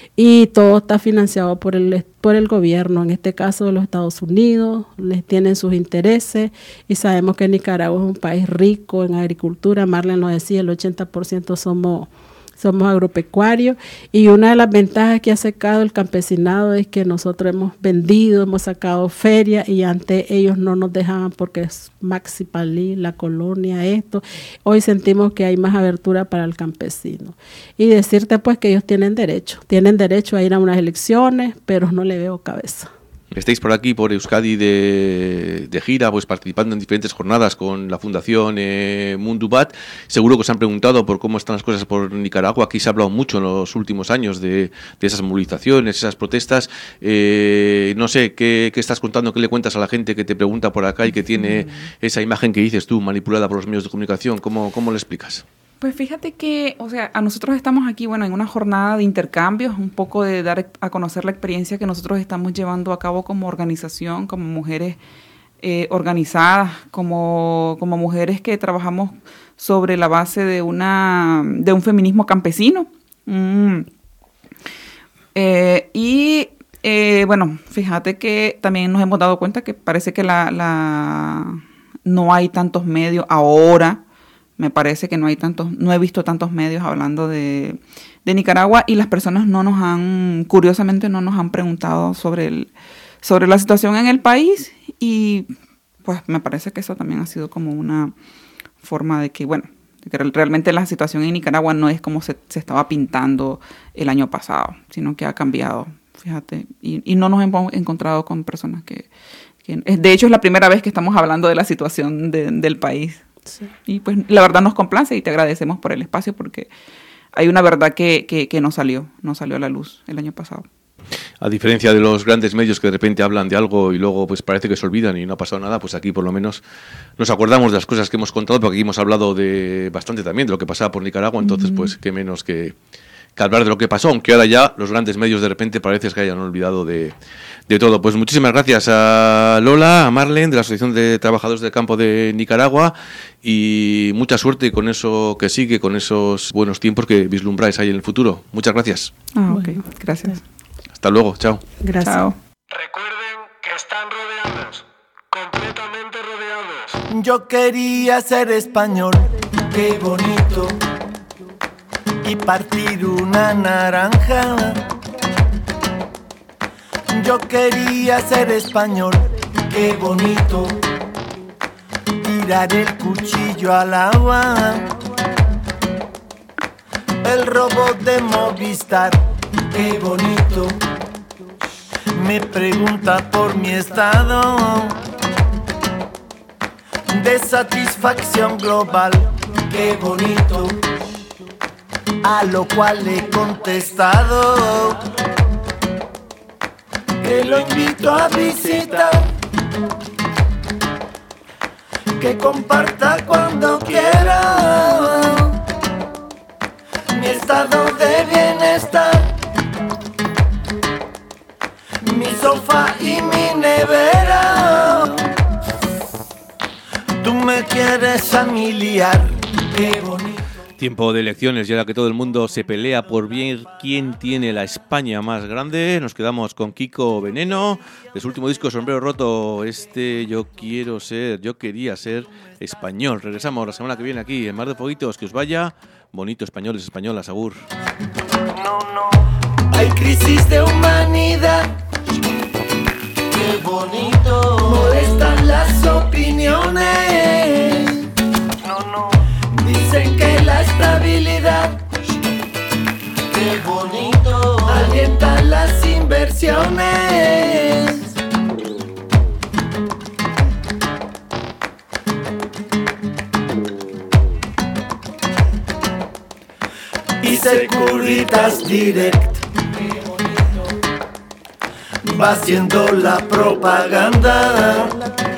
Speaker 4: y todo está financiado por el, por el gobierno, en este caso de los Estados Unidos, les tienen sus intereses, y sabemos que Nicaragua es un país rico en agricultura. Marlene lo decía, el ochenta por ciento somos somos agropecuarios, y una de las ventajas que ha sacado el campesinado es que nosotros hemos vendido, hemos sacado ferias, y antes ellos no nos dejaban porque es Maxi Palí, la colonia, esto. Hoy sentimos que hay más abertura para el campesino. Y decirte pues que ellos tienen derecho, tienen derecho a ir a unas elecciones, pero no le veo cabeza.
Speaker 2: Estáis por aquí, por Euskadi, de, de gira, pues participando en diferentes jornadas con la Fundación eh, Mundubat. Seguro que os han preguntado por cómo están las cosas por Nicaragua. Aquí se ha hablado mucho en los últimos años de, de esas movilizaciones, esas protestas. Eh, no sé, ¿qué, ¿qué estás contando? ¿Qué le cuentas a la gente que te pregunta por acá y que tiene esa imagen que dices tú, manipulada por los medios de comunicación? ¿Cómo, cómo le explicas?
Speaker 13: Pues fíjate que, o sea, a nosotros estamos aquí, bueno, en una jornada de intercambios, un poco de dar a conocer la experiencia que nosotros estamos llevando a cabo como organización, como mujeres eh, organizadas, como, como mujeres que trabajamos sobre la base de una de un feminismo campesino. Mm. Eh, y, eh, bueno, fíjate que también nos hemos dado cuenta que parece que la, la no hay tantos medios ahora. Me parece que no hay tantos, no he visto tantos medios hablando de, de Nicaragua y las personas no nos han, curiosamente no nos han preguntado sobre el, sobre la situación en el país y pues me parece que eso también ha sido como una forma de que, bueno, de que realmente la situación en Nicaragua no es como se, se estaba pintando el año pasado, sino que ha cambiado, fíjate, y, y no nos hemos encontrado con personas que, que, de hecho es la primera vez que estamos hablando de la situación de, del país. Sí. Y pues la verdad nos complace y te agradecemos por el espacio porque hay una verdad que, que, que no salió, no salió a la luz el año pasado.
Speaker 2: A diferencia de los grandes medios que de repente hablan de algo y luego pues parece que se olvidan y no ha pasado nada, pues aquí por lo menos nos acordamos de las cosas que hemos contado, porque aquí hemos hablado de bastante también de lo que pasaba por Nicaragua, entonces uh-huh. pues qué menos que, que hablar de lo que pasó, aunque ahora ya los grandes medios de repente parece que hayan olvidado de, de todo. Pues muchísimas gracias a Lola, a Marlene de la Asociación de Trabajadores del Campo de Nicaragua y mucha suerte con eso que sigue, con esos buenos tiempos que vislumbráis ahí en el futuro. Muchas gracias.
Speaker 13: Ah, ok, gracias.
Speaker 2: Hasta luego, chao.
Speaker 13: Gracias. Chao.
Speaker 3: Recuerden que están rodeados, completamente rodeados. Yo quería ser español, qué bonito, y partir una naranja. Yo quería ser español, qué bonito, tirar el cuchillo al agua. El robot de Movistar, qué bonito, me pregunta por mi estado de satisfacción global, qué bonito, a lo cual he contestado que lo invito a visitar, que comparta cuando quiera mi estado de bienestar, mi sofá y mi nevera. Tú me quieres familiar, qué bonito.
Speaker 2: Tiempo de elecciones y ahora que todo el mundo se pelea por ver quién tiene la España más grande, nos quedamos con Kiko Veneno, de su último disco Sombrero Roto, este Yo quiero ser, yo quería ser español. Regresamos la semana que viene aquí en Mar de Fueguitos, que os vaya bonito, españoles, españolas, agur.
Speaker 3: No, no, hay crisis de humanidad, qué bonito, molestan las opiniones. No, no, dicen que la estabilidad, qué bonito, alienta las inversiones. Y Securitas Direct va haciendo la propaganda,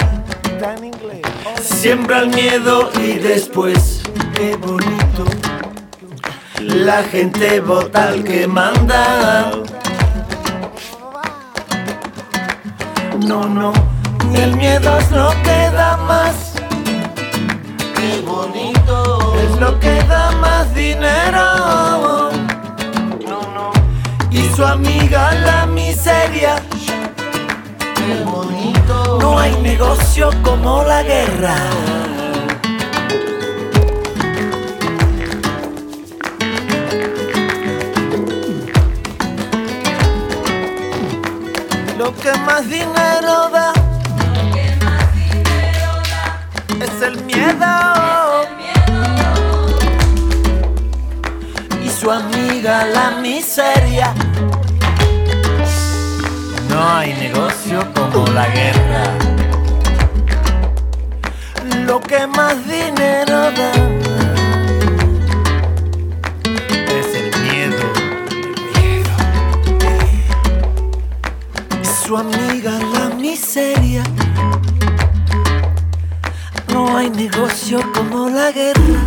Speaker 3: siembra el miedo y después, qué bonito, la gente vota al que manda. No, no, el miedo es lo que da más, qué bonito, es lo que da más dinero. No, no, y su amiga la miseria, qué bonito, no hay negocio como la guerra. Lo que más dinero da, lo que más dinero da es el miedo, es el miedo. Y su amiga la miseria. No, No hay negocio como la guerra. Lo que más dinero da es el miedo. Y su amiga la miseria. No hay negocio como la guerra.